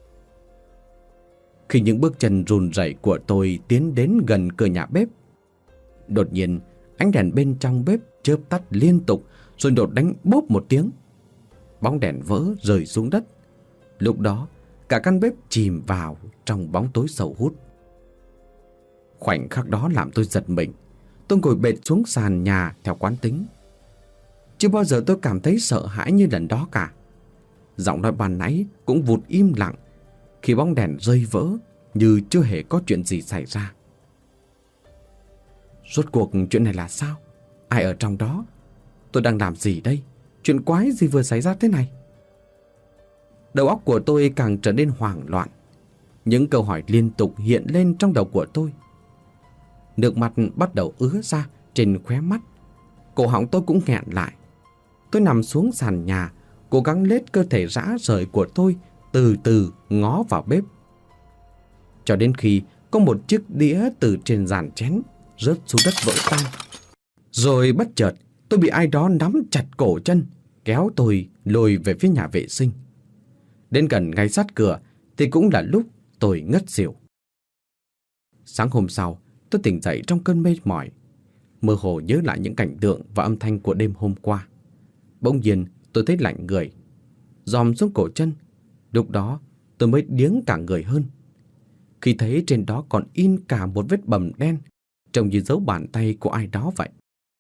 Khi những bước chân run rẩy của tôi tiến đến gần cửa nhà bếp, đột nhiên ánh đèn bên trong bếp chớp tắt liên tục, rồi đột đánh bốp một tiếng. Bóng đèn vỡ rơi xuống đất. Lúc đó cả căn bếp chìm vào trong bóng tối sầu hút. Khoảnh khắc đó làm tôi giật mình. Tôi ngồi bệt xuống sàn nhà theo quán tính. Chưa bao giờ tôi cảm thấy sợ hãi như lần đó cả. Giọng nói ban nãy cũng vụt im lặng khi bóng đèn rơi vỡ, như chưa hề có chuyện gì xảy ra. Rốt cuộc chuyện này là sao? Ai ở trong đó? Tôi đang làm gì đây? Chuyện quái gì vừa xảy ra thế này? Đầu óc của tôi càng trở nên hoảng loạn. Những câu hỏi liên tục hiện lên trong đầu của tôi. Nước mắt bắt đầu ứa ra trên khóe mắt. Cổ họng tôi cũng nghẹn lại. Tôi nằm xuống sàn nhà, cố gắng lết cơ thể rã rời của tôi từ từ ngó vào bếp. Cho đến khi có một chiếc đĩa từ trên dàn chén rớt xuống đất vỡ tan. Rồi bất chợt tôi bị ai đó nắm chặt cổ chân, kéo tôi lùi về phía nhà vệ sinh. Đến gần ngay sát cửa thì cũng là lúc tôi ngất xỉu. Sáng hôm sau, tôi tỉnh dậy trong cơn mệt mỏi, mơ hồ nhớ lại những cảnh tượng và âm thanh của đêm hôm qua. Bỗng nhiên tôi thấy lạnh người, dòm xuống cổ chân. Lúc đó tôi mới điếng cả người hơn, khi thấy trên đó còn in cả một vết bầm đen, trông như dấu bàn tay của ai đó vậy.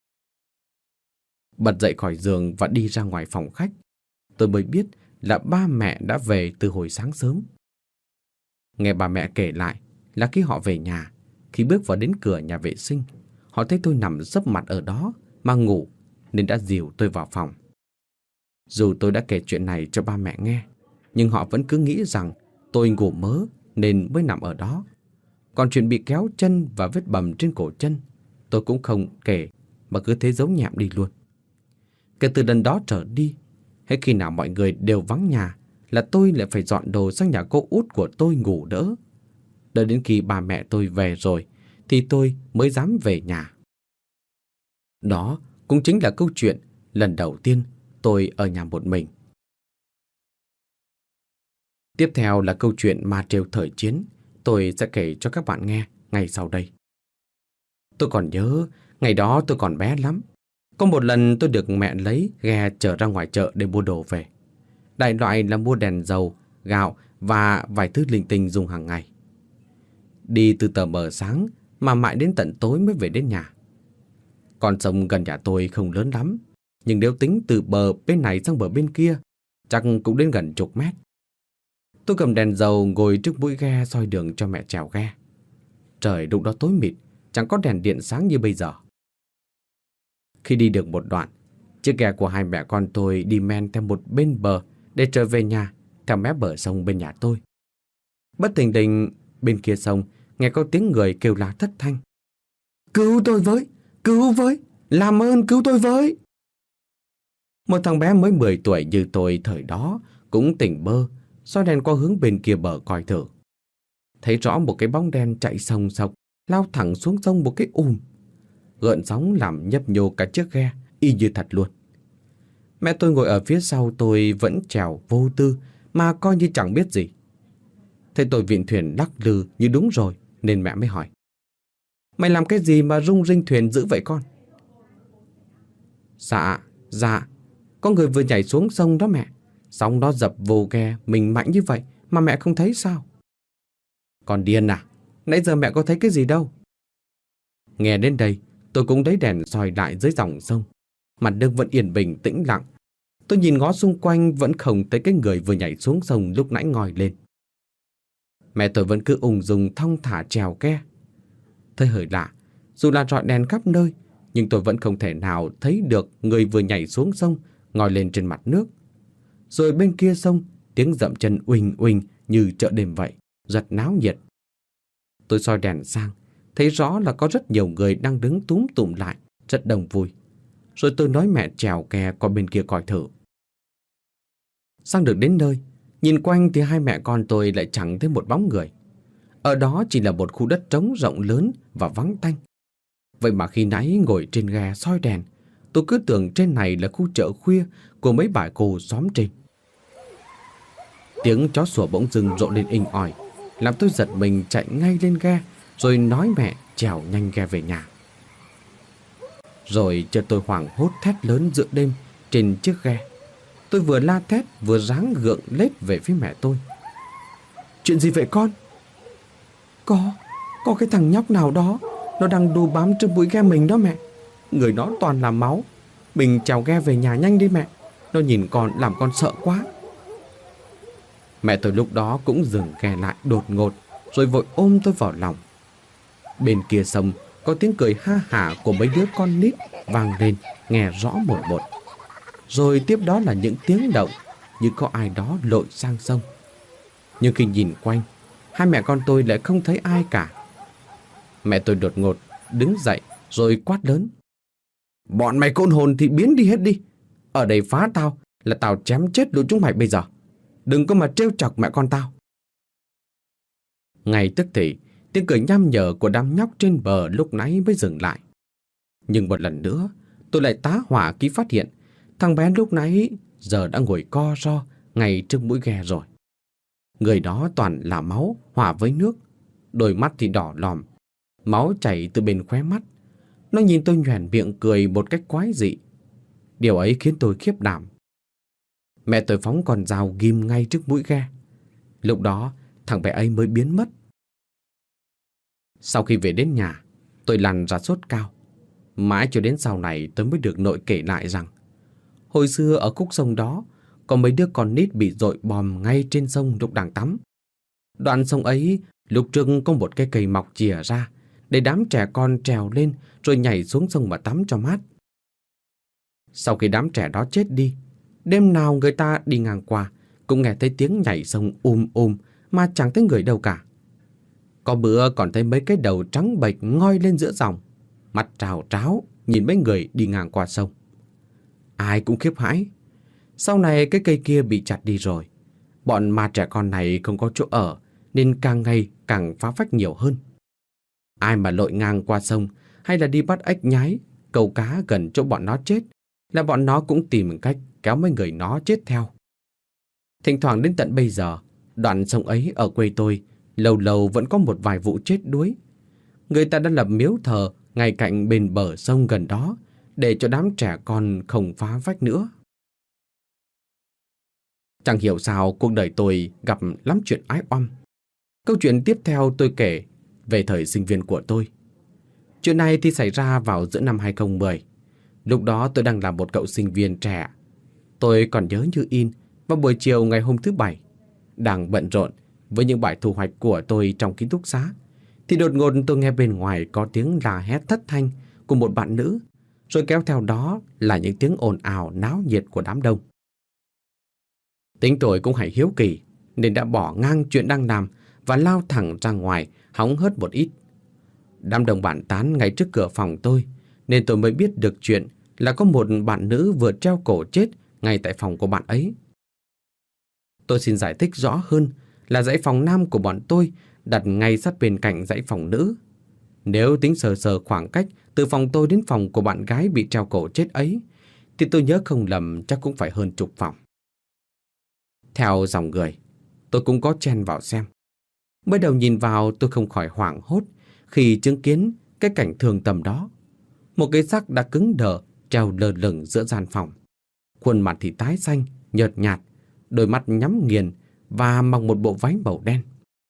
Bật dậy khỏi giường và đi ra ngoài phòng khách, tôi mới biết là ba mẹ đã về từ hồi sáng sớm. Nghe bà mẹ kể lại là khi họ về nhà, khi bước vào đến cửa nhà vệ sinh, họ thấy tôi nằm sấp mặt ở đó mà ngủ, nên đã dìu tôi vào phòng. Dù tôi đã kể chuyện này cho ba mẹ nghe, nhưng họ vẫn cứ nghĩ rằng tôi ngủ mớ nên mới nằm ở đó. Còn chuyện bị kéo chân và vết bầm trên cổ chân, tôi cũng không kể mà cứ thế giấu nhẹm đi luôn. Kể từ lần đó trở đi, hết khi nào mọi người đều vắng nhà là tôi lại phải dọn đồ sang nhà cô út của tôi ngủ đỡ. Đợi đến khi bà mẹ tôi về rồi thì tôi mới dám về nhà. Đó cũng chính là câu chuyện lần đầu tiên tôi ở nhà một mình. Tiếp theo là câu chuyện ma trêu thời chiến, tôi sẽ kể cho các bạn nghe ngay sau đây. Tôi còn nhớ, ngày đó tôi còn bé lắm. Có một lần tôi được mẹ lấy ghe chở ra ngoài chợ để mua đồ về. Đại loại là mua đèn dầu, gạo và vài thứ linh tinh dùng hàng ngày. Đi từ tờ mờ sáng mà mãi đến tận tối mới về đến nhà. Con sông gần nhà tôi không lớn lắm, nhưng nếu tính từ bờ bên này sang bờ bên kia, chắc cũng đến gần chục mét. Tôi cầm đèn dầu ngồi trước mũi ghe soi đường cho mẹ chèo ghe. Trời lúc đó tối mịt, chẳng có đèn điện sáng như bây giờ. Khi đi được một đoạn, chiếc ghe của hai mẹ con tôi đi men theo một bên bờ để trở về nhà theo mé bờ sông bên nhà tôi. Bất thình lình bên kia sông nghe có tiếng người kêu la thất thanh: "Cứu tôi với! Cứu với! Làm ơn cứu tôi với!" Một thằng bé mới 10 tuổi như tôi thời đó cũng tỉnh bơ, soi đèn qua hướng bên kia bờ coi thử. Thấy rõ một cái bóng đen chạy sòng sọc lao thẳng xuống sông một cái gợn sóng làm nhấp nhô cả chiếc ghe y như thật luôn. Mẹ tôi ngồi ở phía sau tôi vẫn chèo vô tư mà coi như chẳng biết gì. Thấy tôi vịn thuyền lắc lư như đúng rồi nên mẹ mới hỏi: Mày làm cái gì mà rung rinh thuyền dữ vậy con? Dạ, có người vừa nhảy xuống sông đó mẹ. Sóng đó dập vồ ghe mình mạnh như vậy mà mẹ không thấy sao? Con điên à? Nãy giờ mẹ có thấy cái gì đâu. Nghe đến đây, tôi cũng lấy đèn soi lại dưới dòng sông. Mặt nước vẫn yên bình tĩnh lặng. Tôi nhìn ngó xung quanh vẫn không thấy cái người vừa nhảy xuống sông lúc nãy ngoi lên. Mẹ tôi vẫn cứ ung dung thong thả chèo ghe. Thấy hơi lạ, dù là rọi đèn khắp nơi, nhưng tôi vẫn không thể nào thấy được người vừa nhảy xuống sông ngoi lên trên mặt nước. Rồi bên kia sông, tiếng dậm chân uỳnh uỳnh như chợ đêm vậy, rất náo nhiệt. Tôi soi đèn sang, thấy rõ là có rất nhiều người đang đứng túm tụm lại, rất đông vui. Rồi tôi nói mẹ chèo ghe qua bên kia coi thử. Sang được đến nơi, nhìn quanh thì hai mẹ con tôi lại chẳng thấy một bóng người. Ở đó chỉ là một khu đất trống rộng lớn và vắng tanh. Vậy mà khi nãy ngồi trên ghe soi đèn, tôi cứ tưởng trên này là khu chợ khuya của mấy bà cô xóm trên. Tiếng chó sủa bỗng dưng rộ lên inh ỏi, làm tôi giật mình chạy ngay lên ghe, rồi nói mẹ chèo nhanh ghe về nhà. Rồi chợt tôi hoảng hốt thét lớn giữa đêm trên chiếc ghe. Tôi vừa la thét vừa ráng gượng lết về phía mẹ tôi. Chuyện gì vậy con? Có cái thằng nhóc nào đó, nó đang đu bám trên mũi ghe mình đó mẹ. Người nó toàn là máu. Mình chèo ghe về nhà nhanh đi mẹ. Nó nhìn con làm con sợ quá. Mẹ tôi lúc đó cũng dừng ghe lại đột ngột, rồi vội ôm tôi vào lòng. Bên kia sông có tiếng cười ha hả của mấy đứa con nít vang lên nghe rõ một một. Rồi tiếp đó là những tiếng động như có ai đó lội sang sông. Nhưng khi nhìn quanh, hai mẹ con tôi lại không thấy ai cả. Mẹ tôi đột ngột đứng dậy rồi quát lớn: Bọn mày côn hồn thì biến đi hết đi. Ở đây phá tao là tao chém chết lũ chúng mày bây giờ. Đừng có mà trêu chọc mẹ con tao. Ngay tức thì tiếng cười nham nhở của đám nhóc trên bờ lúc nãy mới dừng lại. Nhưng một lần nữa tôi lại tá hỏa khi phát hiện thằng bé lúc nãy giờ đã ngồi co ro ngay trước mũi ghe rồi. Người đó toàn là máu hòa với nước, đôi mắt thì đỏ lòm, máu chảy từ bên khóe mắt. Nó nhìn tôi nhoẻn miệng cười một cách quái dị. Điều ấy khiến tôi khiếp đảm. Mẹ tôi phóng con dao ghim ngay trước mũi ghe. Lúc đó thằng bé ấy mới biến mất. Sau khi về đến nhà, tôi lăn ra sốt cao. Mãi cho đến sau này tôi mới được nội kể lại rằng hồi xưa ở khúc sông đó có mấy đứa con nít bị dội bom ngay trên sông lúc đang tắm. Đoạn sông ấy lúc trước có một cái cây mọc chìa ra để đám trẻ con trèo lên rồi nhảy xuống sông mà tắm cho mát. Sau khi đám trẻ đó chết đi, đêm nào người ta đi ngang qua cũng nghe thấy tiếng nhảy sông mà chẳng thấy người đâu cả. Có bữa còn thấy mấy cái đầu trắng bệch ngoi lên giữa dòng, mặt trào tráo nhìn mấy người đi ngang qua sông. Ai cũng khiếp hãi. Sau này cái cây kia bị chặt đi rồi. Bọn ma trẻ con này không có chỗ ở nên càng ngày càng phá phách nhiều hơn. Ai mà lội ngang qua sông hay là đi bắt ếch nhái, câu cá gần chỗ bọn nó chết là bọn nó cũng tìm cách kéo mấy người nó chết theo. Thỉnh thoảng đến tận bây giờ, đoạn sông ấy ở quê tôi lâu lâu vẫn có một vài vụ chết đuối. Người ta đã lập miếu thờ ngay cạnh bên bờ sông gần đó để cho đám trẻ con không phá phách nữa. Chẳng hiểu sao cuộc đời tôi gặp lắm chuyện ái oăm. Câu chuyện tiếp theo tôi kể về thời sinh viên của tôi. Chuyện này thì xảy ra vào giữa năm 2010. Lúc đó tôi đang là một cậu sinh viên trẻ. Tôi còn nhớ như in vào buổi chiều ngày hôm thứ Bảy, đang bận rộn với những bài thu hoạch của tôi trong ký túc xá, thì đột ngột tôi nghe bên ngoài có tiếng la hét thất thanh của một bạn nữ, rồi kéo theo đó là những tiếng ồn ào náo nhiệt của đám đông. Tính tôi cũng hay hiếu kỳ nên đã bỏ ngang chuyện đang làm và lao thẳng ra ngoài hóng hớt một ít. Đám đông bàn tán ngay trước cửa phòng tôi nên tôi mới biết được chuyện là có một bạn nữ vừa treo cổ chết ngay tại phòng của bạn ấy. Tôi xin giải thích rõ hơn là dãy phòng nam của bọn tôi đặt ngay sát bên cạnh dãy phòng nữ. Nếu tính sờ sờ khoảng cách từ phòng tôi đến phòng của bạn gái bị treo cổ chết ấy, thì tôi nhớ không lầm chắc cũng phải hơn chục phòng. Theo dòng người, tôi cũng có chen vào xem. Mới đầu nhìn vào tôi không khỏi hoảng hốt khi chứng kiến cái cảnh thường tầm đó. Một cái xác đã cứng đờ treo lơ lửng giữa gian phòng. Khuôn mặt thì tái xanh, nhợt nhạt, đôi mắt nhắm nghiền và mặc một bộ váy màu đen.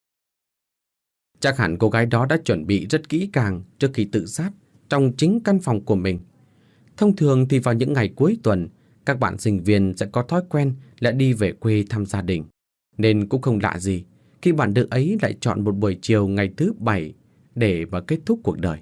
Chắc hẳn cô gái đó đã chuẩn bị rất kỹ càng trước khi tự sát trong chính căn phòng của mình. Thông thường thì vào những ngày cuối tuần, các bạn sinh viên sẽ có thói quen là đi về quê thăm gia đình. Nên cũng không lạ gì khi bạn nữ ấy lại chọn một buổi chiều ngày thứ Bảy để mà kết thúc cuộc đời.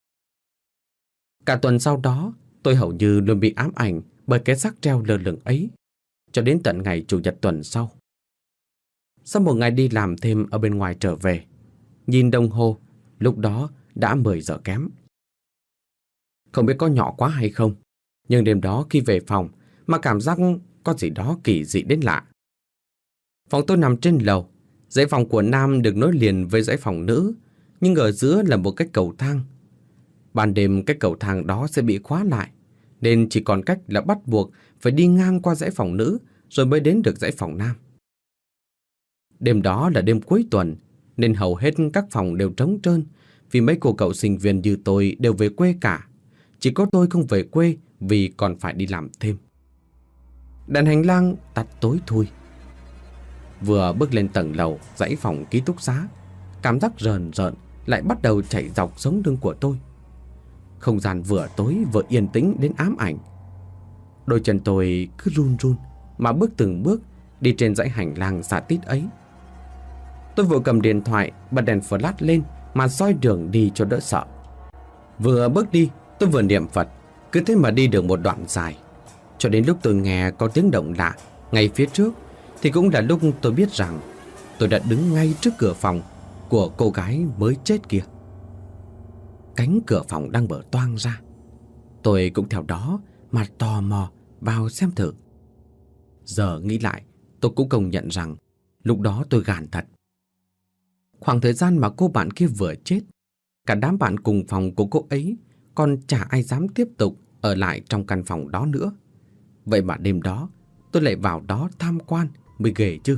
Cả tuần sau đó, tôi hầu như luôn bị ám ảnh bởi cái xác treo lơ lửng ấy, cho đến tận ngày Chủ nhật tuần sau. Sau một ngày đi làm thêm ở bên ngoài trở về, nhìn đồng hồ, lúc đó đã 10 giờ kém. Không biết có nhỏ quá hay không, nhưng đêm đó khi về phòng mà cảm giác có gì đó kỳ dị đến lạ. Phòng tôi nằm trên lầu, dãy phòng của nam được nối liền với dãy phòng nữ, nhưng ở giữa là một cái cầu thang. Ban đêm cái cầu thang đó sẽ bị khóa lại, nên chỉ còn cách là bắt buộc phải đi ngang qua dãy phòng nữ rồi mới đến được dãy phòng nam. Đêm đó là đêm cuối tuần, nên hầu hết các phòng đều trống trơn vì mấy cô cậu sinh viên như tôi đều về quê cả. Chỉ có tôi không về quê vì còn phải đi làm thêm. Đèn hành lang tắt tối thui. Vừa bước lên tầng lầu dãy phòng ký túc xá, cảm giác rờn rợn lại bắt đầu chảy dọc sống lưng của tôi. Không gian vừa tối vừa yên tĩnh đến ám ảnh. Đôi chân tôi cứ run run mà bước từng bước đi trên dãy hành lang xà tít ấy. Tôi vừa cầm điện thoại bật đèn flash lên mà soi đường đi cho đỡ sợ. Vừa bước đi tôi vừa niệm Phật, cứ thế mà đi được một đoạn dài. Cho đến lúc tôi nghe có tiếng động lạ ngay phía trước thì cũng là lúc tôi biết rằng tôi đã đứng ngay trước cửa phòng của cô gái mới chết kia. Cánh cửa phòng đang mở toang ra. Tôi cũng theo đó mà tò mò vào xem thử. Giờ nghĩ lại, tôi cũng công nhận rằng lúc đó tôi gàn thật. Khoảng thời gian mà cô bạn kia vừa chết, cả đám bạn cùng phòng của cô ấy còn chả ai dám tiếp tục ở lại trong căn phòng đó nữa. Vậy mà đêm đó tôi lại vào đó tham quan mới ghê chứ.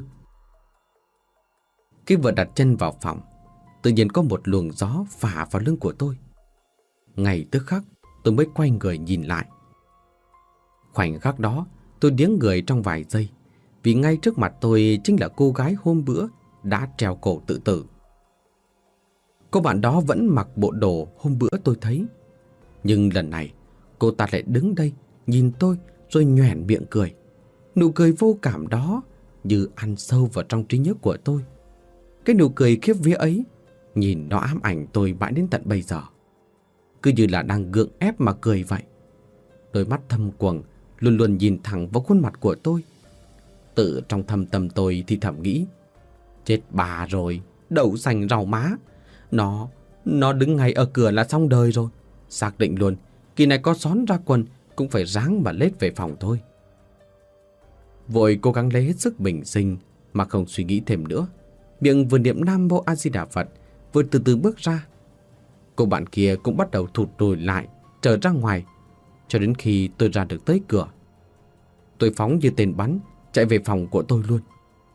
Khi vừa đặt chân vào phòng, tự nhiên có một luồng gió phả vào lưng của tôi. Ngay tức khắc tôi mới quay người nhìn lại. Khoảnh khắc đó tôi điếng người trong vài giây, vì ngay trước mặt tôi chính là cô gái hôm bữa đã treo cổ tự tử. Cô bạn đó vẫn mặc bộ đồ hôm bữa tôi thấy, nhưng lần này cô ta lại đứng đây nhìn tôi rồi nhoẻn miệng cười. Nụ cười vô cảm đó như ăn sâu vào trong trí nhớ của tôi. Cái nụ cười khiếp vía ấy, nhìn nó ám ảnh tôi mãi đến tận bây giờ. Cứ như là đang gượng ép mà cười vậy. Đôi mắt thâm quầng luôn luôn nhìn thẳng vào khuôn mặt của tôi. Tự trong thâm tâm tôi thì thầm nghĩ, chết bà rồi, đậu xanh rau má. Nó đứng ngay ở cửa là xong đời rồi. Xác định luôn, kỳ này có xón ra quần cũng phải ráng mà lết về phòng thôi. Vội cố gắng lấy hết sức bình sinh mà không suy nghĩ thêm nữa. Miệng vừa niệm Nam Mô A Di Đà Phật, vừa từ từ bước ra. Cô bạn kia cũng bắt đầu thụt lùi lại, trở ra ngoài, cho đến khi tôi ra được tới cửa. Tôi phóng như tên bắn, chạy về phòng của tôi luôn.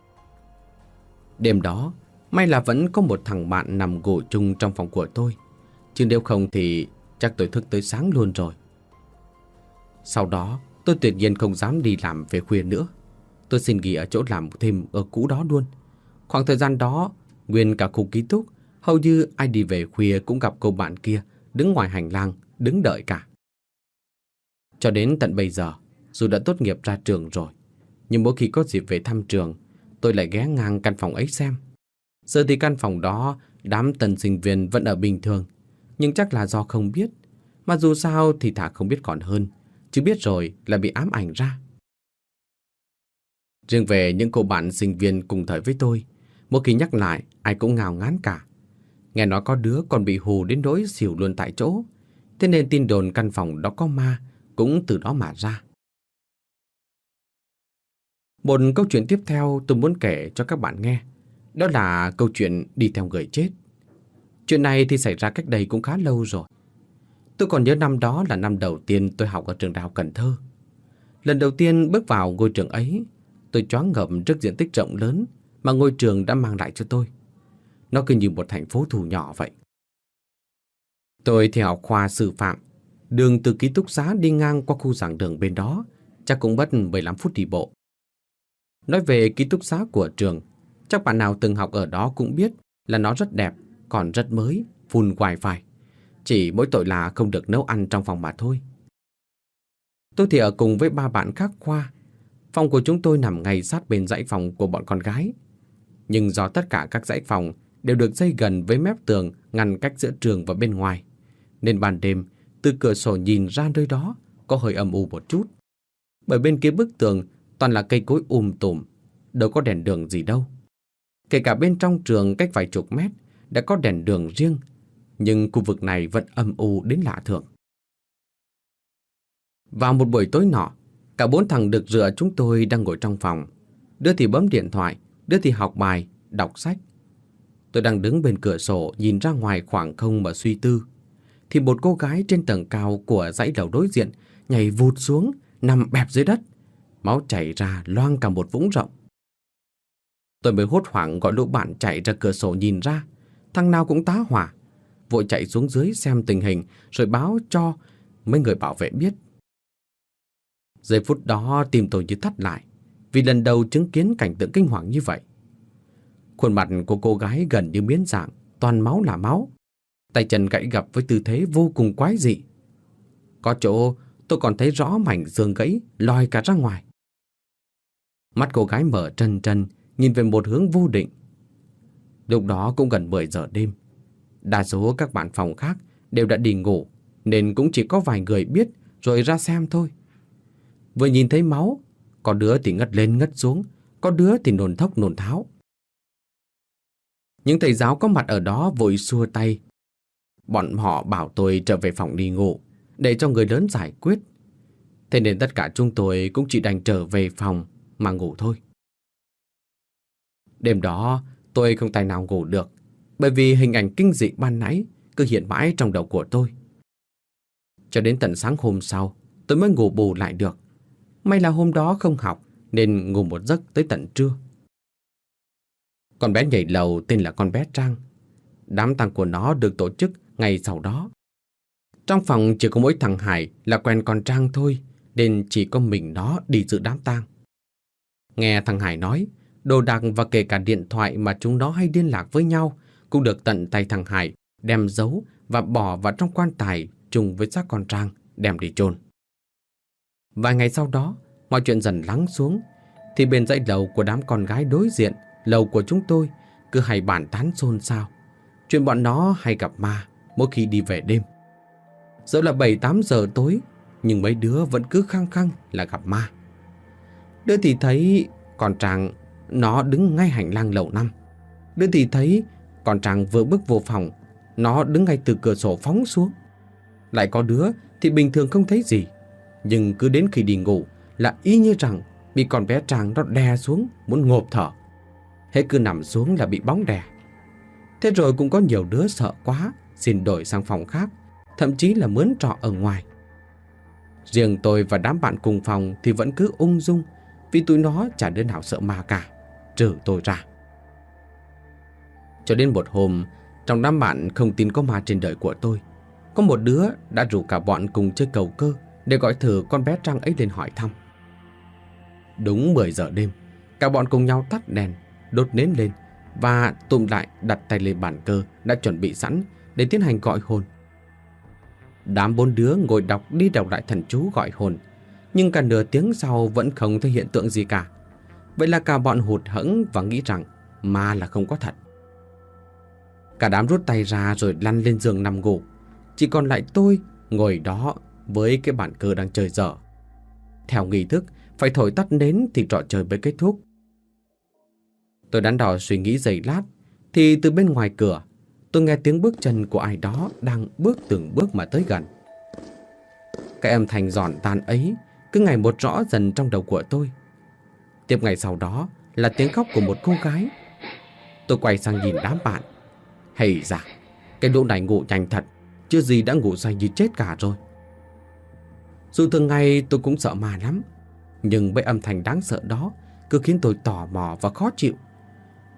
Đêm đó, may là vẫn có một thằng bạn nằm ngủ chung trong phòng của tôi, chứ nếu không thì chắc tôi thức tới sáng luôn rồi. Sau đó, tôi tuyệt nhiên không dám đi làm về khuya nữa. Tôi xin nghỉ ở chỗ làm thêm ở cũ đó luôn. Khoảng thời gian đó, nguyên cả khu ký túc, hầu như ai đi về khuya cũng gặp cô bạn kia đứng ngoài hành lang, đứng đợi cả. Cho đến tận bây giờ, dù đã tốt nghiệp ra trường rồi, nhưng mỗi khi có dịp về thăm trường, tôi lại ghé ngang căn phòng ấy xem. Giờ thì căn phòng đó, đám tân sinh viên vẫn ở bình thường, nhưng chắc là do không biết. Mà dù sao thì thà không biết còn hơn, chứ biết rồi là bị ám ảnh ra. Riêng về những cô bạn sinh viên cùng thời với tôi, mỗi khi nhắc lại ai cũng ngao ngán cả. Nghe nói có đứa còn bị hù đến nỗi xỉu luôn tại chỗ. Thế nên tin đồn căn phòng đó có ma cũng từ đó mà ra. Một câu chuyện tiếp theo tôi muốn kể cho các bạn nghe, đó là câu chuyện đi theo người chết. Chuyện này thì xảy ra cách đây cũng khá lâu rồi. Tôi còn nhớ năm đó là năm đầu tiên tôi học ở trường đại học Cần Thơ. Lần đầu tiên bước vào ngôi trường ấy, tôi choáng ngợp trước diện tích rộng lớn mà ngôi trường đã mang lại cho tôi. Nó cứ như một thành phố thủ nhỏ vậy. Tôi thì học khoa sư phạm. Đường từ ký túc xá đi ngang qua khu giảng đường bên đó chắc cũng mất 15 phút đi bộ. Nói về ký túc xá của trường, chắc bạn nào từng học ở đó cũng biết là nó rất đẹp, còn rất mới, full wifi. Chỉ mỗi tội là không được nấu ăn trong phòng mà thôi. Tôi thì ở cùng với 3 bạn khác khoa. Phòng của chúng tôi nằm ngay sát bên dãy phòng của bọn con gái. Nhưng do tất cả các dãy phòng đều được xây gần với mép tường ngăn cách giữa trường và bên ngoài, nên ban đêm từ cửa sổ nhìn ra nơi đó có hơi âm u một chút. Bởi bên kia bức tường toàn là cây cối tùm, đâu có đèn đường gì đâu. Kể cả bên trong trường cách vài chục mét đã có đèn đường riêng, nhưng khu vực này vẫn âm u đến lạ thường. Vào một buổi tối nọ, cả 4 thằng được rửa chúng tôi đang ngồi trong phòng. Đứa thì bấm điện thoại, đứa thì học bài, đọc sách. Tôi đang đứng bên cửa sổ nhìn ra ngoài khoảng không mà suy tư, thì một cô gái trên tầng cao của dãy lầu đối diện nhảy vụt xuống, nằm bẹp dưới đất. Máu chảy ra loang cả một vũng rộng. Tôi mới hốt hoảng gọi lũ bạn chạy ra cửa sổ nhìn ra. Thằng nào cũng tá hỏa, vội chạy xuống dưới xem tình hình rồi báo cho mấy người bảo vệ biết. Giây phút đó tim tôi như thắt lại, vì lần đầu chứng kiến cảnh tượng kinh hoàng như vậy. Khuôn mặt của cô gái gần như biến dạng, toàn máu là máu. Tay chân gãy gập với tư thế vô cùng quái dị. Có chỗ tôi còn thấy rõ mảnh xương gãy lòi cả ra ngoài. Mắt cô gái mở trân trân, nhìn về một hướng vô định. Lúc đó cũng gần 10 giờ đêm. Đa số các bạn phòng khác đều đã đi ngủ, nên cũng chỉ có vài người biết rồi ra xem thôi. Vừa nhìn thấy máu, có đứa thì ngất lên ngất xuống, có đứa thì nôn thốc nôn tháo. Những thầy giáo có mặt ở đó vội xua tay. Bọn họ bảo tôi trở về phòng đi ngủ, để cho người lớn giải quyết. Thế nên tất cả chúng tôi cũng chỉ đành trở về phòng mà ngủ thôi. Đêm đó tôi không tài nào ngủ được, bởi vì hình ảnh kinh dị ban nãy cứ hiện mãi trong đầu của tôi. Cho đến tận sáng hôm sau, tôi mới ngủ bù lại được. May là hôm đó không học nên ngủ một giấc tới tận trưa. Con bé nhảy lầu tên là con bé Trang. Đám tang của nó được tổ chức ngày sau đó. Trong phòng chỉ có mỗi thằng Hải là quen con Trang thôi, nên chỉ có mình nó đi dự đám tang. Nghe thằng Hải nói, đồ đạc và kể cả điện thoại mà chúng nó hay liên lạc với nhau cũng được tận tay thằng Hải đem giấu và bỏ vào trong quan tài chung với xác con Trang đem đi chôn. Vài ngày sau đó, mọi chuyện dần lắng xuống, thì bên dãy lầu của đám con gái đối diện lầu của chúng tôi cứ hay bàn tán xôn xao chuyện bọn nó hay gặp ma mỗi khi đi về đêm. Dẫu là 7-8 giờ tối, nhưng mấy đứa vẫn cứ khăng khăng là gặp ma. Đứa thì thấy con Trang nó đứng ngay hành lang lầu 5. Đứa thì thấy con Trang vừa bước vô phòng, nó đứng ngay từ cửa sổ phóng xuống. Lại có đứa thì bình thường không thấy gì, nhưng cứ đến khi đi ngủ là y như rằng bị con bé Trang nó đè xuống muốn ngộp thở. Hết cứ nằm xuống là bị bóng đè. Thế rồi cũng có nhiều đứa sợ quá xin đổi sang phòng khác, thậm chí là mướn trọ ở ngoài. Riêng tôi và đám bạn cùng phòng thì vẫn cứ ung dung, vì tụi nó chả đứa nào sợ ma cả, trừ tôi ra. Cho đến một hôm, trong đám bạn không tin có ma trên đời của tôi, có một đứa đã rủ cả bọn cùng chơi cầu cơ để gọi thử con bé Trang ấy lên hỏi thăm. Đúng 10 giờ đêm, cả bọn cùng nhau tắt đèn, đốt nến lên và tụm lại đặt tay lên bàn cờ đã chuẩn bị sẵn để tiến hành gọi hồn. Đám 4 đứa ngồi đọc đi đọc lại thần chú gọi hồn, nhưng cả nửa tiếng sau vẫn không thấy hiện tượng gì cả. Vậy là cả bọn hụt hẫng và nghĩ rằng ma là không có thật. Cả đám rút tay ra rồi lăn lên giường nằm ngủ. Chỉ còn lại tôi ngồi đó với cái bàn cờ đang chơi dở. Theo nghi thức phải thổi tắt nến thì trò chơi mới kết thúc. Tôi đắn đo suy nghĩ giây lát, thì từ bên ngoài cửa tôi nghe tiếng bước chân của ai đó đang bước từng bước mà tới gần. Cái âm thanh giòn tan ấy cứ ngày một rõ dần trong đầu của tôi. Tiếp ngày sau đó là tiếng khóc của một cô gái. Tôi quay sang nhìn đám bạn. Hay dạ, cái lũ này ngủ nhanh thật, chưa gì đã ngủ say như chết cả rồi. Dù thường ngày tôi cũng sợ ma lắm, nhưng với âm thanh đáng sợ đó cứ khiến tôi tò mò và khó chịu.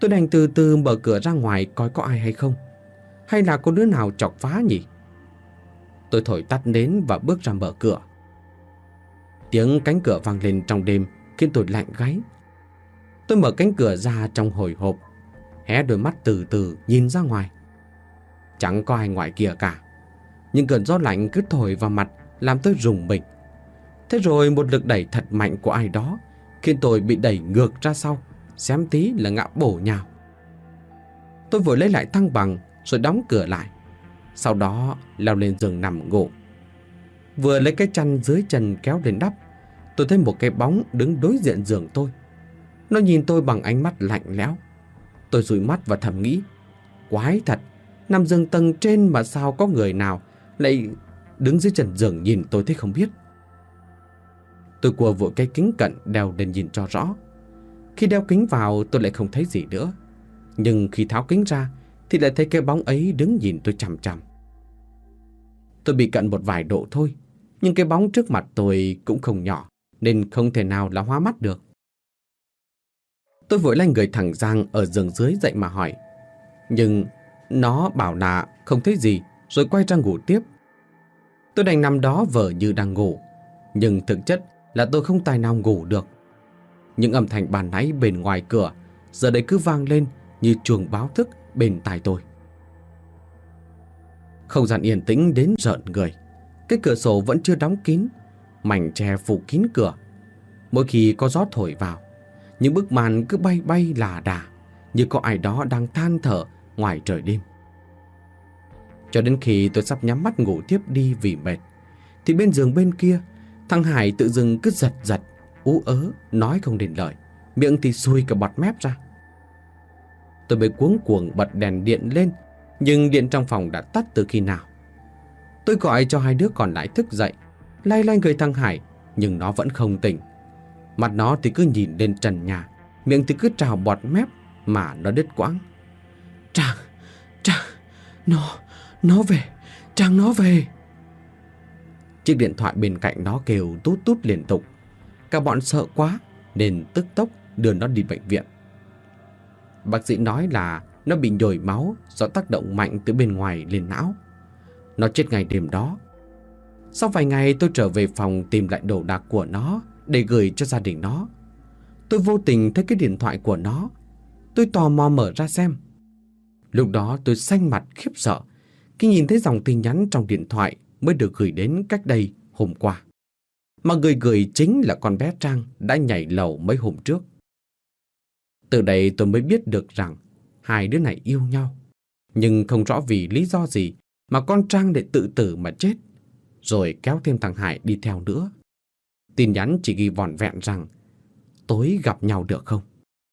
Tôi đành từ từ mở cửa ra ngoài coi có ai hay không, hay là có đứa nào chọc phá nhỉ. Tôi thổi tắt nến và bước ra mở cửa. Tiếng cánh cửa vang lên trong đêm khiến tôi lạnh gáy. Tôi mở cánh cửa ra trong hồi hộp, hé đôi mắt từ từ nhìn ra ngoài. Chẳng có ai ngoài kia cả, nhưng cơn gió lạnh cứ thổi vào mặt làm tôi rùng mình. Thế rồi một lực đẩy thật mạnh của ai đó khiến tôi bị đẩy ngược ra sau, xém tí là ngã bổ nhào. Tôi vội lấy lại thăng bằng rồi đóng cửa lại, sau đó leo lên giường nằm ngủ. Vừa lấy cái chăn dưới chân kéo lên đắp, tôi thấy một cái bóng đứng đối diện giường tôi. Nó nhìn tôi bằng ánh mắt lạnh lẽo. Tôi dụi mắt và thầm nghĩ, quái thật, nằm giường tầng trên mà sao có người nào lại đứng dưới chân giường nhìn tôi thế không biết. Tôi cua vội cái kính cận đeo lên nhìn cho rõ. Khi đeo kính vào tôi lại không thấy gì nữa, nhưng khi tháo kính ra thì lại thấy cái bóng ấy đứng nhìn tôi chằm chằm. Tôi bị cận một vài độ thôi, nhưng cái bóng trước mặt tôi cũng không nhỏ, nên không thể nào là hoa mắt được. Tôi vội lay người thằng Giang ở giường dưới dậy mà hỏi, nhưng nó bảo là không thấy gì rồi quay ra ngủ tiếp. Tôi đành nằm đó vờ như đang ngủ, nhưng thực chất là tôi không tài nào ngủ được. Những âm thanh ban nãy bên ngoài cửa giờ đây cứ vang lên như chuông báo thức bên tai tôi. Không gian yên tĩnh đến rợn người. Cái cửa sổ vẫn chưa đóng kín, mảnh tre phủ kín cửa. Mỗi khi có gió thổi vào, những bức màn cứ bay bay lả đả, như có ai đó đang than thở ngoài trời đêm. Cho đến khi tôi sắp nhắm mắt ngủ tiếp đi vì mệt, thì bên giường bên kia, thằng Hải tự dưng cứ giật giật, ú ớ, nói không nên lời, miệng thì sùi cả bọt mép ra. Tôi mới cuống cuồng bật đèn điện lên, nhưng điện trong phòng đã tắt từ khi nào. Tôi gọi cho hai đứa còn lại thức dậy, lay lay người thằng Hải, nhưng nó vẫn không tỉnh. Mặt nó thì cứ nhìn lên trần nhà, miệng thì cứ trào bọt mép mà nó đứt quãng. Trang, nó về, Trang nó về. Chiếc điện thoại bên cạnh nó kêu tút tút liên tục. Cả bọn sợ quá nên tức tốc đưa nó đi bệnh viện. Bác sĩ nói là nó bị nhồi máu do tác động mạnh từ bên ngoài lên não. Nó chết ngay đêm đó. Sau vài ngày tôi trở về phòng tìm lại đồ đạc của nó để gửi cho gia đình nó. Tôi vô tình thấy cái điện thoại của nó. Tôi tò mò mở ra xem. Lúc đó tôi xanh mặt khiếp sợ khi nhìn thấy dòng tin nhắn trong điện thoại mới được gửi đến cách đây hôm qua. Mà người gửi chính là con bé Trang đã nhảy lầu mấy hôm trước. Từ đây tôi mới biết được rằng hai đứa này yêu nhau. Nhưng không rõ vì lý do gì mà con Trang lại tự tử mà chết, rồi kéo thêm thằng Hải đi theo nữa. Tin nhắn chỉ ghi vỏn vẹn rằng tối gặp nhau được không.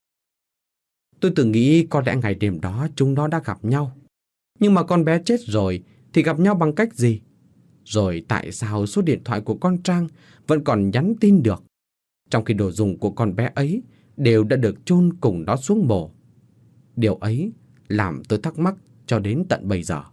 Tôi tự nghĩ có lẽ ngày đêm đó chúng nó đã gặp nhau. Nhưng mà con bé chết rồi thì gặp nhau bằng cách gì? Rồi tại sao số điện thoại của con Trang vẫn còn nhắn tin được, trong khi đồ dùng của con bé ấy đều đã được chôn cùng nó xuống mồ? Điều ấy làm tôi thắc mắc cho đến tận bây giờ.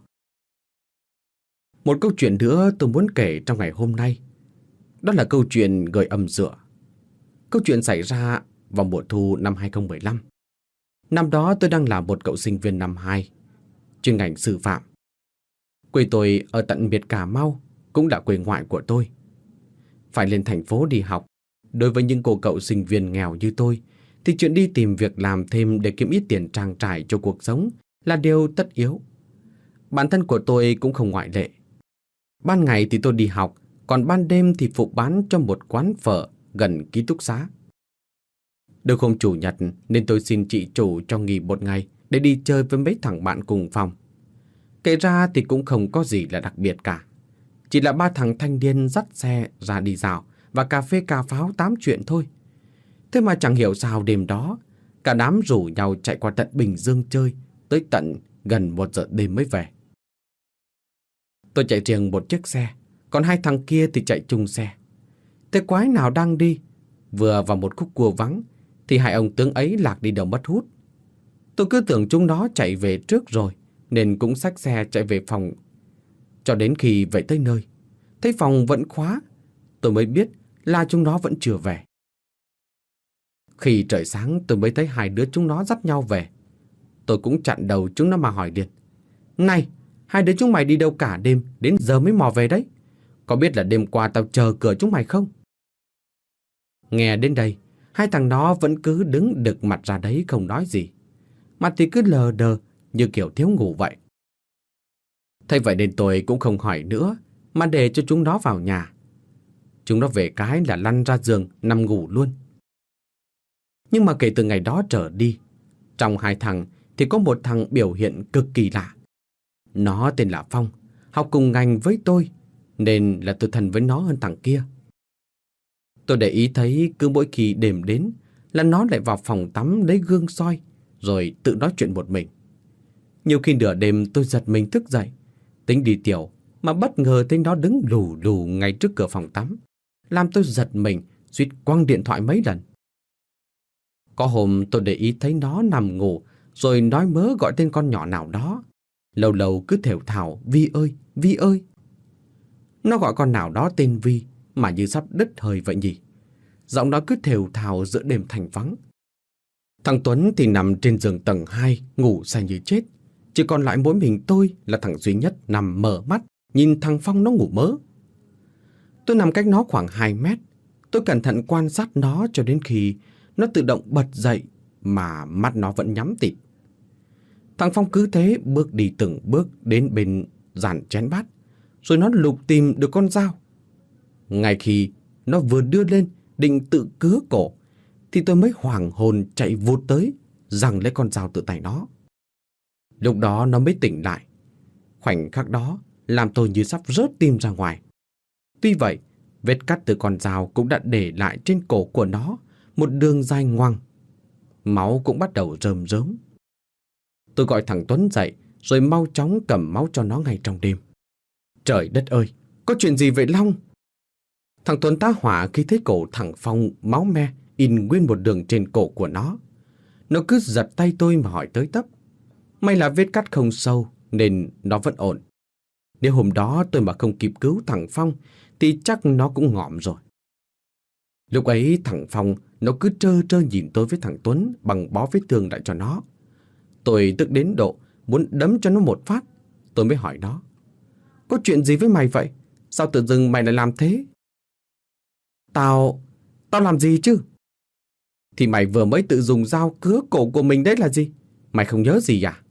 Một câu chuyện nữa tôi muốn kể trong ngày hôm nay. Đó là câu chuyện gửi âm dựa. Câu chuyện xảy ra vào mùa thu năm 2015. Năm đó tôi đang là một cậu sinh viên năm 2, chuyên ngành sư phạm. Quê tôi ở tận miệt Cà Mau, cũng là quê ngoại của tôi. Phải lên thành phố đi học, đối với những cô cậu sinh viên nghèo như tôi, thì chuyện đi tìm việc làm thêm để kiếm ít tiền trang trải cho cuộc sống là điều tất yếu. Bản thân của tôi cũng không ngoại lệ. Ban ngày thì tôi đi học, còn ban đêm thì phụ bán cho một quán phở gần ký túc xá. Được hôm chủ nhật nên tôi xin chị chủ cho nghỉ một ngày để đi chơi với mấy thằng bạn cùng phòng. Kể ra thì cũng không có gì là đặc biệt cả. Chỉ là ba thằng thanh niên dắt xe ra đi dạo và cà phê cà pháo tám chuyện thôi. Thế mà chẳng hiểu sao đêm đó cả đám rủ nhau chạy qua tận Bình Dương chơi, tới tận gần 1 giờ đêm mới về. Tôi chạy riêng một chiếc xe, còn hai thằng kia thì chạy chung xe. Thế quái nào đang đi, vừa vào một khúc cua vắng thì hai ông tướng ấy lạc đi đâu mất hút. Tôi cứ tưởng chúng nó chạy về trước rồi nên cũng xách xe chạy về phòng. Cho đến khi về tới nơi, thấy phòng vẫn khóa, tôi mới biết là chúng nó vẫn chưa về. Khi trời sáng tôi mới thấy hai đứa chúng nó dắt nhau về. Tôi cũng chặn đầu chúng nó mà hỏi liền. Này, hai đứa chúng mày đi đâu cả đêm, đến giờ mới mò về đấy? Có biết là đêm qua tao chờ cửa chúng mày không? Nghe đến đây, hai thằng nó vẫn cứ đứng đực mặt ra đấy không nói gì. Mặt thì cứ lờ đờ như kiểu thiếu ngủ vậy. Thế vậy nên tôi cũng không hỏi nữa, mà để cho chúng nó vào nhà. Chúng nó về cái là lăn ra giường nằm ngủ luôn. Nhưng mà kể từ ngày đó trở đi, trong hai thằng thì có một thằng biểu hiện cực kỳ lạ. Nó tên là Phong, học cùng ngành với tôi, nên là tôi thân với nó hơn thằng kia. Tôi để ý thấy cứ mỗi khi đêm đến là nó lại vào phòng tắm lấy gương soi, rồi tự nói chuyện một mình. Nhiều khi nửa đêm tôi giật mình thức dậy, tính đi tiểu, mà bất ngờ thấy nó đứng lù lù ngay trước cửa phòng tắm, làm tôi giật mình, suýt quăng điện thoại mấy lần. Có hôm tôi để ý thấy nó nằm ngủ, rồi nói mớ gọi tên con nhỏ nào đó. Lâu lâu cứ thều thào Vi ơi, Vi ơi. Nó gọi con nào đó tên Vi mà như sắp đứt hơi vậy nhỉ. Giọng nó cứ thều thào giữa đêm thành vắng. Thằng Tuấn thì nằm trên giường tầng 2, ngủ say như chết. Chỉ còn lại mỗi mình tôi là thằng duy nhất nằm mở mắt, nhìn thằng Phong nó ngủ mớ. Tôi nằm cách nó khoảng 2 mét. Tôi cẩn thận quan sát nó cho đến khi nó tự động bật dậy mà mắt nó vẫn nhắm tịt. Thằng Phong cứ thế bước đi từng bước đến bên dàn chén bát, rồi nó lục tìm được con dao. Ngay khi nó vừa đưa lên định tự cứa cổ, thì tôi mới hoảng hồn chạy vụt tới, giằng lấy con dao từ tay nó. Lúc đó nó mới tỉnh lại. Khoảnh khắc đó làm tôi như sắp rớt tim ra ngoài. Tuy vậy, vết cắt từ con dao cũng đã để lại trên cổ của nó một đường dài ngoằng. Máu cũng bắt đầu rơm rớm. Tôi gọi thằng Tuấn dậy, rồi mau chóng cầm máu cho nó ngay trong đêm. Trời đất ơi, có chuyện gì vậy Long? Thằng Tuấn tá hỏa khi thấy cổ thằng Phong máu me in nguyên một đường trên cổ của nó. Nó cứ giật tay tôi mà hỏi tới tấp. May là vết cắt không sâu nên nó vẫn ổn. Nếu hôm đó tôi mà không kịp cứu thằng Phong thì chắc nó cũng ngõm rồi. Lúc ấy thằng Phong nó cứ trơ trơ nhìn tôi với thằng Tuấn bằng bó vết thương lại cho nó. Tôi tức đến độ muốn đấm cho nó một phát. Tôi mới hỏi nó: có chuyện gì với mày vậy? Sao tự dưng mày lại làm thế? Tao làm gì chứ? Thì mày vừa mới tự dùng dao cứa cổ của mình đấy là gì? Mày không nhớ gì à?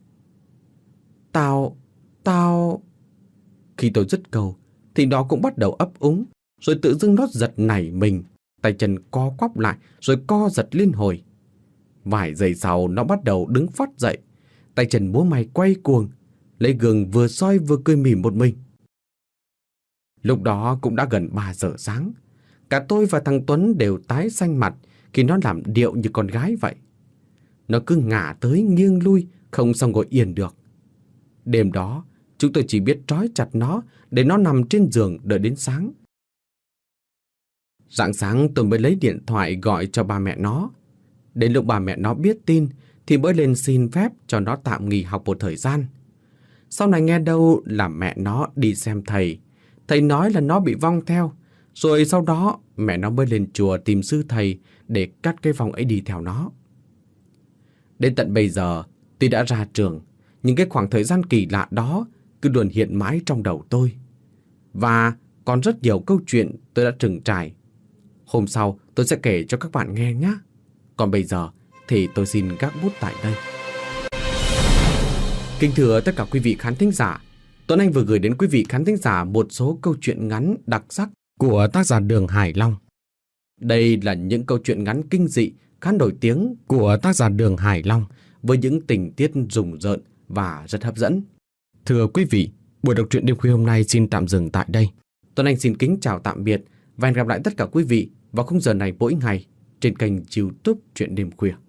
Tao... Khi tôi dứt câu thì nó cũng bắt đầu ấp úng, rồi tự dưng nó giật nảy mình, tay chân co quắp lại rồi co giật liên hồi. Vài giây sau nó bắt đầu đứng phắt dậy, tay chân múa may quay cuồng, lấy gương vừa soi vừa cười mỉm một mình. Lúc đó cũng đã gần 3 giờ sáng. Cả tôi và thằng Tuấn đều tái xanh mặt khi nó làm điệu như con gái vậy. Nó cứ ngả tới nghiêng lui, không sao ngồi yên được. Đêm đó, chúng tôi chỉ biết trói chặt nó để nó nằm trên giường đợi đến sáng. Rạng sáng tôi mới lấy điện thoại gọi cho ba mẹ nó. Đến lúc ba mẹ nó biết tin thì mới lên xin phép cho nó tạm nghỉ học một thời gian. Sau này nghe đâu là mẹ nó đi xem thầy. Thầy nói là nó bị vong theo. Rồi sau đó mẹ nó mới lên chùa tìm sư thầy để cắt cái vong ấy đi theo nó. Đến tận bây giờ, tuy đã ra trường, nhưng cái khoảng thời gian kỳ lạ đó cứ luôn hiện mãi trong đầu tôi. Và còn rất nhiều câu chuyện tôi đã từng trải. Hôm sau tôi sẽ kể cho các bạn nghe nhé. Còn bây giờ thì tôi xin gác bút tại đây. Kính thưa tất cả quý vị khán thính giả, Tuấn Anh vừa gửi đến quý vị khán thính giả một số câu chuyện ngắn đặc sắc của tác giả Đường Hải Long. Đây là những câu chuyện ngắn kinh dị khá nổi tiếng của tác giả Đường Hải Long với những tình tiết rùng rợn và rất hấp dẫn. Thưa quý vị, buổi đọc truyện đêm khuya hôm nay xin tạm dừng tại đây. Tuấn Anh xin kính chào tạm biệt và hẹn gặp lại tất cả quý vị vào khung giờ này mỗi ngày trên kênh YouTube Truyện Đêm Khuya.